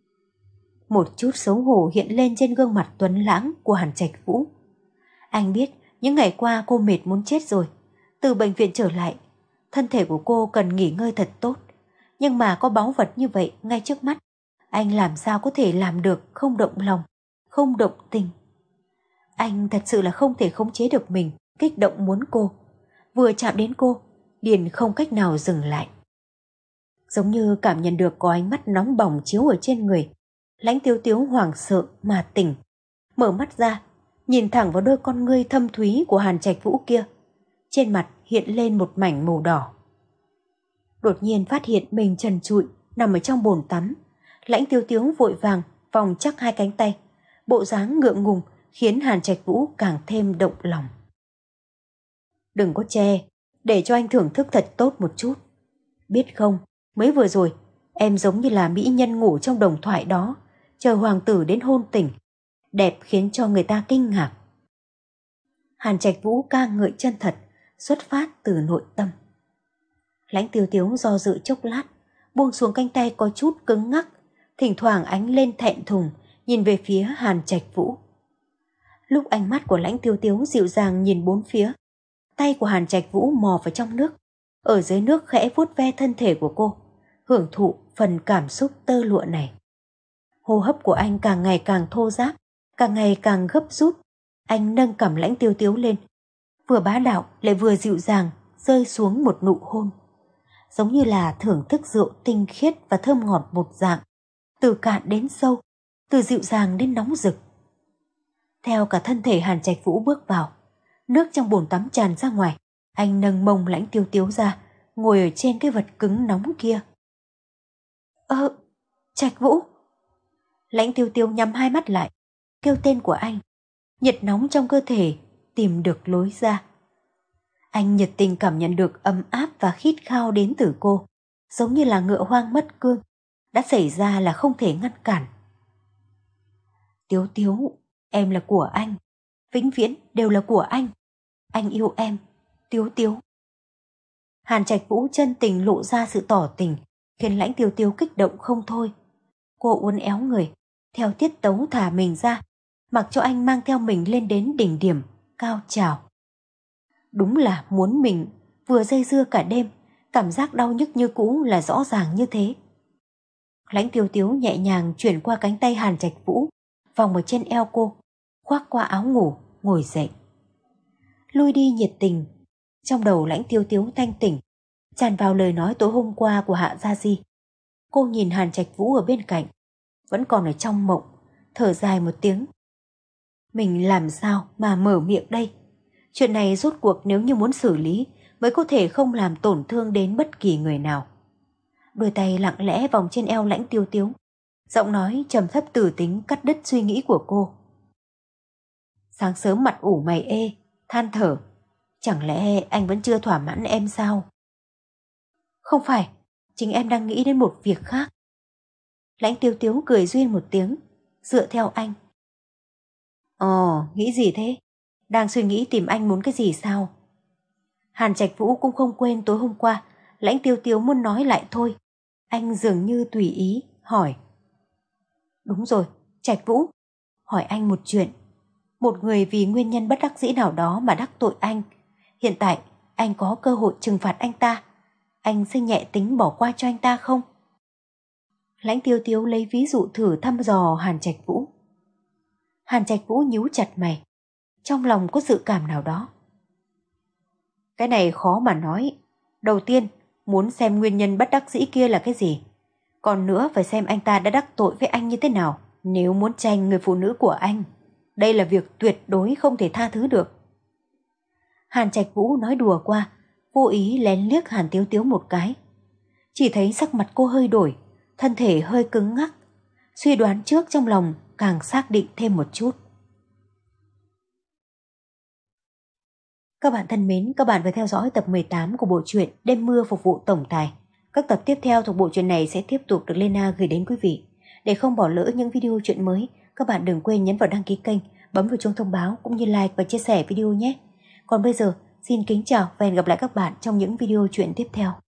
Một chút xấu hổ hiện lên trên gương mặt tuấn lãng của Hàn Trạch Vũ. Anh biết những ngày qua cô mệt muốn chết rồi. Từ bệnh viện trở lại, thân thể của cô cần nghỉ ngơi thật tốt. Nhưng mà có báu vật như vậy ngay trước mắt, anh làm sao có thể làm được không động lòng, không động tình. Anh thật sự là không thể khống chế được mình, kích động muốn cô. Vừa chạm đến cô, liền không cách nào dừng lại. Giống như cảm nhận được có ánh mắt nóng bỏng chiếu ở trên người, Lãnh Tiếu Tiếu hoảng sợ mà tỉnh, mở mắt ra, nhìn thẳng vào đôi con ngươi thâm thúy của Hàn Trạch Vũ kia. Trên mặt hiện lên một mảnh màu đỏ. Đột nhiên phát hiện mình trần trụi nằm ở trong bồn tắm, Lãnh Tiếu Tiếu vội vàng vòng chắc hai cánh tay, bộ dáng ngượng ngùng khiến Hàn Trạch Vũ càng thêm động lòng. Đừng có che, để cho anh thưởng thức thật tốt một chút. Biết không, mới vừa rồi em giống như là mỹ nhân ngủ trong đồng thoại đó, chờ hoàng tử đến hôn tình, đẹp khiến cho người ta kinh ngạc. Hàn Trạch Vũ ca ngợi chân thật, xuất phát từ nội tâm. Lãnh Tiếu Tiếu do dự chốc lát, buông xuống cánh tay có chút cứng ngắc, thỉnh thoảng ánh lên thẹn thùng, nhìn về phía Hàn Trạch Vũ. Lúc ánh mắt của Lãnh Tiếu Tiếu dịu dàng nhìn bốn phía, tay của Hàn Trạch Vũ mò vào trong nước, ở dưới nước khẽ vuốt ve thân thể của cô, hưởng thụ phần cảm xúc tơ lụa này. Hô hấp của anh càng ngày càng thô ráp, càng ngày càng gấp rút. Anh nâng cằm Lãnh Tiếu Tiếu lên, vừa bá đạo lại vừa dịu dàng rơi xuống một nụ hôn, giống như là thưởng thức rượu tinh khiết và thơm ngọt một dạng, từ cạn đến sâu, từ dịu dàng đến nóng rực. Theo cả thân thể Hàn Trạch Vũ bước vào, nước trong bồn tắm tràn ra ngoài, anh nâng mông Lãnh Tiếu Tiếu ra, ngồi ở trên cái vật cứng nóng kia. Ơ, Trạch Vũ! Lãnh Tiếu Tiếu nhắm hai mắt lại, kêu tên của anh. Nhiệt nóng trong cơ thể tìm được lối ra. Anh nhiệt tình cảm nhận được ấm áp và khít khao đến từ cô, giống như là ngựa hoang mất cương, đã xảy ra là không thể ngăn cản. Tiếu Tiếu, em là của anh, vĩnh viễn đều là của anh. Anh yêu em, Tiếu Tiếu. Hàn Trạch Vũ chân tình lộ ra sự tỏ tình, khiến Lãnh Tiếu Tiếu kích động không thôi. Cô uốn éo người, theo tiết tấu thả mình ra, mặc cho anh mang theo mình lên đến đỉnh điểm, cao trào. Đúng là muốn mình vừa dây dưa cả đêm, cảm giác đau nhức như cũ là rõ ràng như thế. Lãnh Tiếu Tiếu nhẹ nhàng chuyển qua cánh tay Hàn Trạch Vũ, vòng ở trên eo cô, khoác qua áo ngủ, ngồi dậy. Lui đi nhiệt tình, trong đầu Lãnh Tiếu Tiếu thanh tỉnh, tràn vào lời nói tối hôm qua của Hạ Gia Di. Cô nhìn Hàn Trạch Vũ ở bên cạnh, vẫn còn ở trong mộng, thở dài một tiếng. Mình làm sao mà mở miệng đây? Chuyện này rốt cuộc nếu như muốn xử lý mới có thể không làm tổn thương đến bất kỳ người nào. Đôi tay lặng lẽ vòng trên eo Lãnh Tiếu Tiếu, giọng nói trầm thấp tử tính cắt đứt suy nghĩ của cô. Sáng sớm mặt ủ mày ê, than thở, Chẳng lẽ anh vẫn chưa thỏa mãn em sao? Không phải, chính em đang nghĩ đến một việc khác. Lãnh Tiếu Tiếu cười duyên một tiếng, dựa theo anh. Ồ, nghĩ gì thế? Đang suy nghĩ tìm anh muốn cái gì sao? Hàn Trạch Vũ cũng không quên tối hôm qua, Lãnh Tiếu Tiếu muốn nói lại thôi. Anh dường như tùy ý, hỏi. Đúng rồi, Trạch Vũ, hỏi anh một chuyện. Một người vì nguyên nhân bất đắc dĩ nào đó mà đắc tội anh. Hiện tại, anh có cơ hội trừng phạt anh ta. Anh sẽ nhẹ tính bỏ qua cho anh ta không? Lãnh Tiêu Tiếu lấy ví dụ thử thăm dò Hàn Trạch Vũ. Hàn Trạch Vũ nhíu chặt mày, trong lòng có dự cảm nào đó. Cái này khó mà nói. Đầu tiên, muốn xem nguyên nhân bất đắc dĩ kia là cái gì. Còn nữa phải xem anh ta đã đắc tội với anh như thế nào. Nếu muốn tranh người phụ nữ của anh, đây là việc tuyệt đối không thể tha thứ được. Hàn Trạch Vũ nói đùa qua, vô ý lén liếc Hàn Tiếu Tiếu một cái. Chỉ thấy sắc mặt cô hơi đổi, thân thể hơi cứng ngắc. Suy đoán trước trong lòng càng xác định thêm một chút. Các bạn thân mến, các bạn vừa theo dõi tập mười tám của bộ truyện Đêm mưa phục vụ tổng tài. Các tập tiếp theo thuộc bộ truyện này sẽ tiếp tục được Lena gửi đến quý vị. Để không bỏ lỡ những video truyện mới, các bạn đừng quên nhấn vào đăng ký kênh, bấm vào chuông thông báo cũng như like và chia sẻ video nhé. Còn bây giờ, xin kính chào và hẹn gặp lại các bạn trong những video truyện tiếp theo.